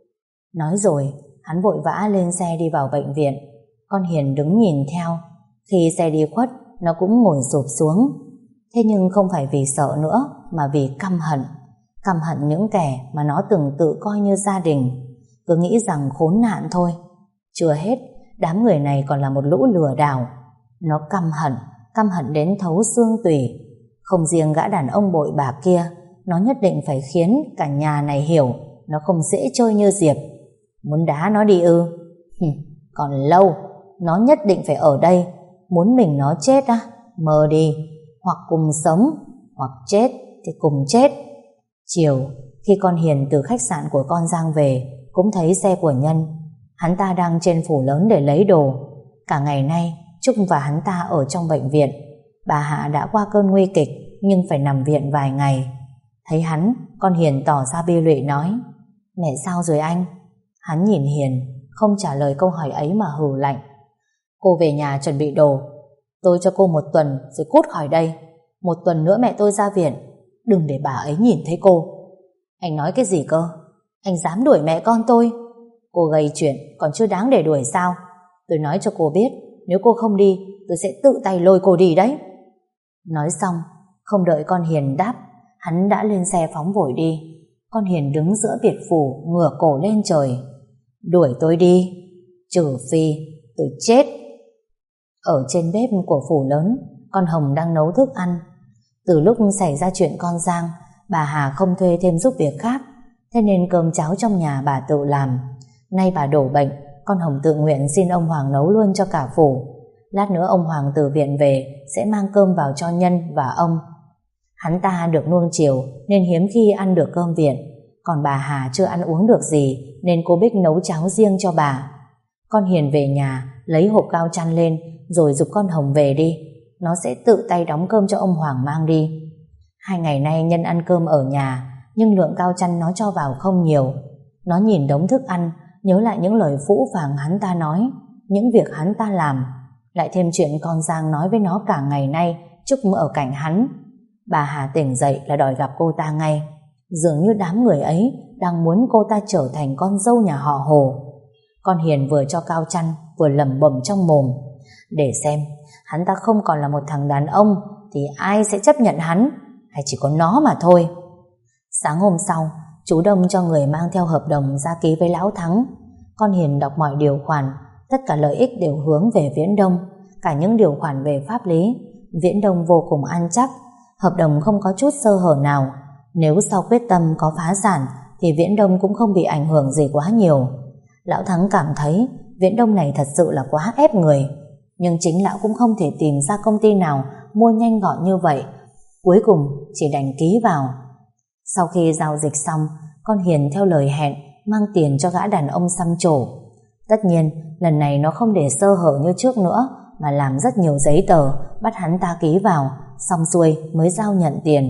Speaker 1: Nói rồi, hắn vội vã lên xe đi vào bệnh viện. Con Hiền đứng nhìn theo. Khi xe đi khuất, nó cũng ngồi sụp xuống. Thế nhưng không phải vì sợ nữa, mà vì căm hận. Căm hận những kẻ mà nó từng tự coi như gia đình, cứ nghĩ rằng khốn nạn thôi. Chưa hết, đám người này còn là một lũ lừa đảo. Nó căm hận, căm hận đến thấu xương tủy. Không riêng gã đàn ông bội bạc kia, nó nhất định phải khiến cả nhà này hiểu nó không dễ chơi như Diệp. Muốn đá nó đi ư? Hừ, còn lâu. Nó nhất định phải ở đây. Muốn mình nó chết á? Mơ đi. Hoặc cùng sống, hoặc chết thì cùng chết. Chiều, khi con Hiền từ khách sạn của con Giang về, cũng thấy xe của Nhân. Hắn ta đang trên phủ lớn để lấy đồ. Cả ngày nay Trúc và hắn ta ở trong bệnh viện. Bà Hạ đã qua cơn nguy kịch, nhưng phải nằm viện vài ngày. Thấy hắn, con Hiền tỏ ra bi lụy nói: Mẹ sao rồi anh? Hắn nhìn Hiền, không trả lời câu hỏi ấy mà hừ lạnh: Cô về nhà chuẩn bị đồ. Tôi cho cô một tuần rồi cút khỏi đây. Một tuần nữa mẹ tôi ra viện, đừng để bà ấy nhìn thấy cô. Anh nói cái gì cơ? Anh dám đuổi mẹ con tôi? Cô gây chuyện còn chưa đáng để đuổi sao? Tôi nói cho cô biết, nếu cô không đi, tôi sẽ tự tay lôi cô đi đấy. Nói xong, không đợi con Hiền đáp, hắn đã lên xe phóng vội đi. Con Hiền đứng giữa biệt phủ, ngửa cổ lên trời: Đuổi tôi đi, trừ phi tôi chết. Ở trên bếp của phủ lớn, con Hồng đang nấu thức ăn. Từ lúc xảy ra chuyện con Giang, bà Hà không thuê thêm giúp việc khác, thế nên cơm cháo trong nhà bà tự làm. Nay bà đổ bệnh, con Hồng tự nguyện xin ông Hoàng nấu luôn cho cả phủ. Lát nữa ông Hoàng từ viện về sẽ mang cơm vào cho Nhân và ông. Hắn ta được nuông chiều nên hiếm khi ăn được cơm viện, còn bà Hà chưa ăn uống được gì nên cô Bích nấu cháo riêng cho bà. Con Hiền về nhà lấy hộp cao chăn lên rồi giục con Hồng về đi, nó sẽ tự tay đóng cơm cho ông Hoàng mang đi. Hai ngày nay Nhân ăn cơm ở nhà, nhưng lượng cao chăn nó cho vào không nhiều. Nó nhìn đống thức ăn, nhớ lại những lời phũ phàng hắn ta nói, những việc hắn ta làm, lại thêm chuyện con Giang nói với nó cả ngày nay Trúc ở cạnh hắn. Bà Hà tỉnh dậy là đòi gặp cô ta ngay. Dường như đám người ấy đang muốn cô ta trở thành con dâu nhà họ Hồ. Con Hiền vừa cho cao chăn vừa lẩm bẩm trong mồm: Để xem, hắn ta không còn là một thằng đàn ông thì ai sẽ chấp nhận hắn, hay chỉ có nó mà thôi. Sáng hôm sau, chú Đông cho người mang theo hợp đồng ra ký với Lão Thắng. Con Hiền đọc mọi điều khoản, tất cả lợi ích đều hướng về Viễn Đông, cả những điều khoản về pháp lý. Viễn Đông vô cùng ăn chắc, hợp đồng không có chút sơ hở nào. Nếu sau quyết tâm có phá sản thì Viễn Đông cũng không bị ảnh hưởng gì quá nhiều. Lão Thắng cảm thấy Viễn Đông này thật sự là quá ép người, nhưng chính lão cũng không thể tìm ra công ty nào mua nhanh gọn như vậy. Cuối cùng chỉ đành ký vào. Sau khi giao dịch xong, con Hiền theo lời hẹn mang tiền cho gã đàn ông xăm trổ. Tất nhiên lần này nó không để sơ hở như trước nữa, mà làm rất nhiều giấy tờ bắt hắn ta ký vào, xong xuôi mới giao nhận tiền.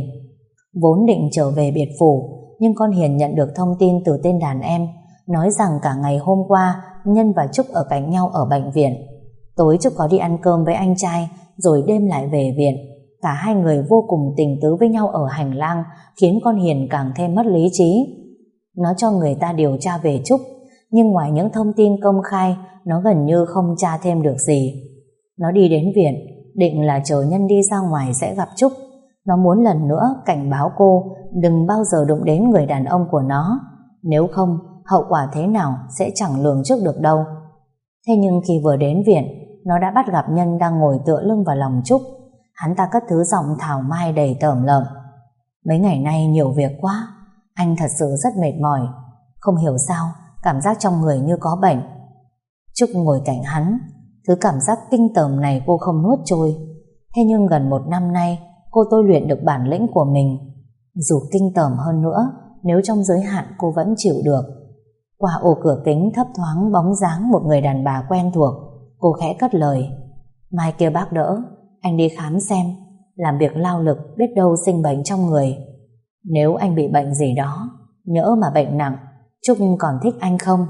Speaker 1: Vốn định trở về biệt phủ, nhưng con Hiền nhận được thông tin từ tên đàn em, nói rằng cả ngày hôm qua Nhân và Trúc ở cạnh nhau ở bệnh viện. Tối Trúc có đi ăn cơm với anh trai, rồi đêm lại về viện. Cả hai người vô cùng tình tứ với nhau ở hành lang, khiến con Hiền càng thêm mất lý trí. Nó cho người ta điều tra về Trúc, nhưng ngoài những thông tin công khai, nó gần như không tra thêm được gì. Nó đi đến viện, định là chờ Nhân đi ra ngoài sẽ gặp Trúc. Nó muốn lần nữa cảnh báo cô đừng bao giờ đụng đến người đàn ông của nó, nếu không hậu quả thế nào sẽ chẳng lường trước được đâu. Thế nhưng khi vừa đến viện, nó đã bắt gặp Nhân đang ngồi tựa lưng vào lòng Trúc. Hắn ta cất thứ giọng thảo mai đầy tởm lợm: Mấy ngày nay nhiều việc quá, anh thật sự rất mệt mỏi. Không hiểu sao cảm giác trong người như có bệnh. Trúc ngồi cạnh hắn, thứ cảm giác kinh tởm này cô không nuốt trôi. Thế nhưng gần một năm nay cô tôi luyện được bản lĩnh của mình. Dù kinh tởm hơn nữa, nếu trong giới hạn cô vẫn chịu được. Qua ô cửa kính thấp thoáng bóng dáng một người đàn bà quen thuộc. Cô khẽ cất lời: Mai kia bác đỡ, anh đi khám xem. Làm việc lao lực biết đâu sinh bệnh trong người. Nếu anh bị bệnh gì đó, nhỡ mà bệnh nặng, Trúc còn thích anh không?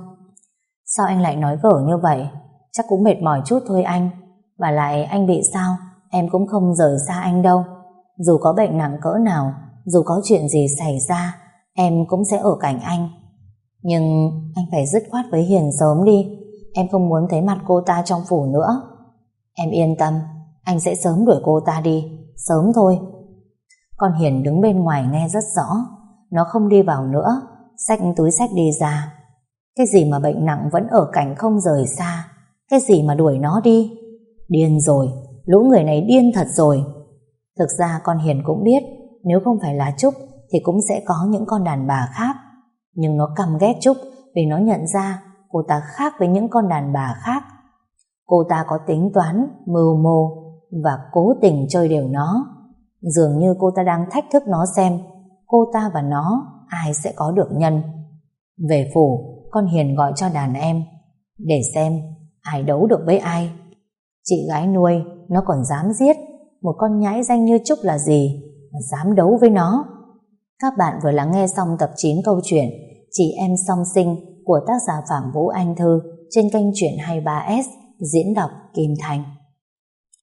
Speaker 1: Sao anh lại nói gở như vậy? Chắc cũng mệt mỏi chút thôi anh. Và lại anh bị sao, em cũng không rời xa anh đâu. Dù có bệnh nặng cỡ nào, dù có chuyện gì xảy ra, em cũng sẽ ở cạnh anh. Nhưng anh phải dứt khoát với Hiền sớm đi. Em không muốn thấy mặt cô ta trong phủ nữa. Em yên tâm, anh sẽ sớm đuổi cô ta đi, sớm thôi. Con Hiền đứng bên ngoài nghe rất rõ. nó không đi vào nữa, xách túi xách đi ra. Cái gì mà bệnh nặng vẫn ở cạnh không rời xa, cái gì mà đuổi nó đi. Điên rồi, lũ người này điên thật rồi. Thực ra con Hiền cũng biết, nếu không phải là Trúc thì cũng sẽ có những con đàn bà khác. Nhưng nó căm ghét Trúc vì nó nhận ra cô ta khác với những con đàn bà khác. Cô ta có tính toán, mưu mô và cố tình chơi đều nó. Dường như cô ta đang thách thức nó xem cô ta và nó ai sẽ có được nhân. Về phủ, con Hiền gọi cho đàn em để xem ai đấu được với ai. Chị gái nuôi nó còn dám giết một con nhãi danh như Trúc là gì mà dám đấu với nó. Các bạn vừa lắng nghe xong tập chín câu chuyện Chị Em Song Sinh của tác giả Phạm Vũ Anh Thư trên kênh Truyện hai mươi ba S, diễn đọc Kim Thành.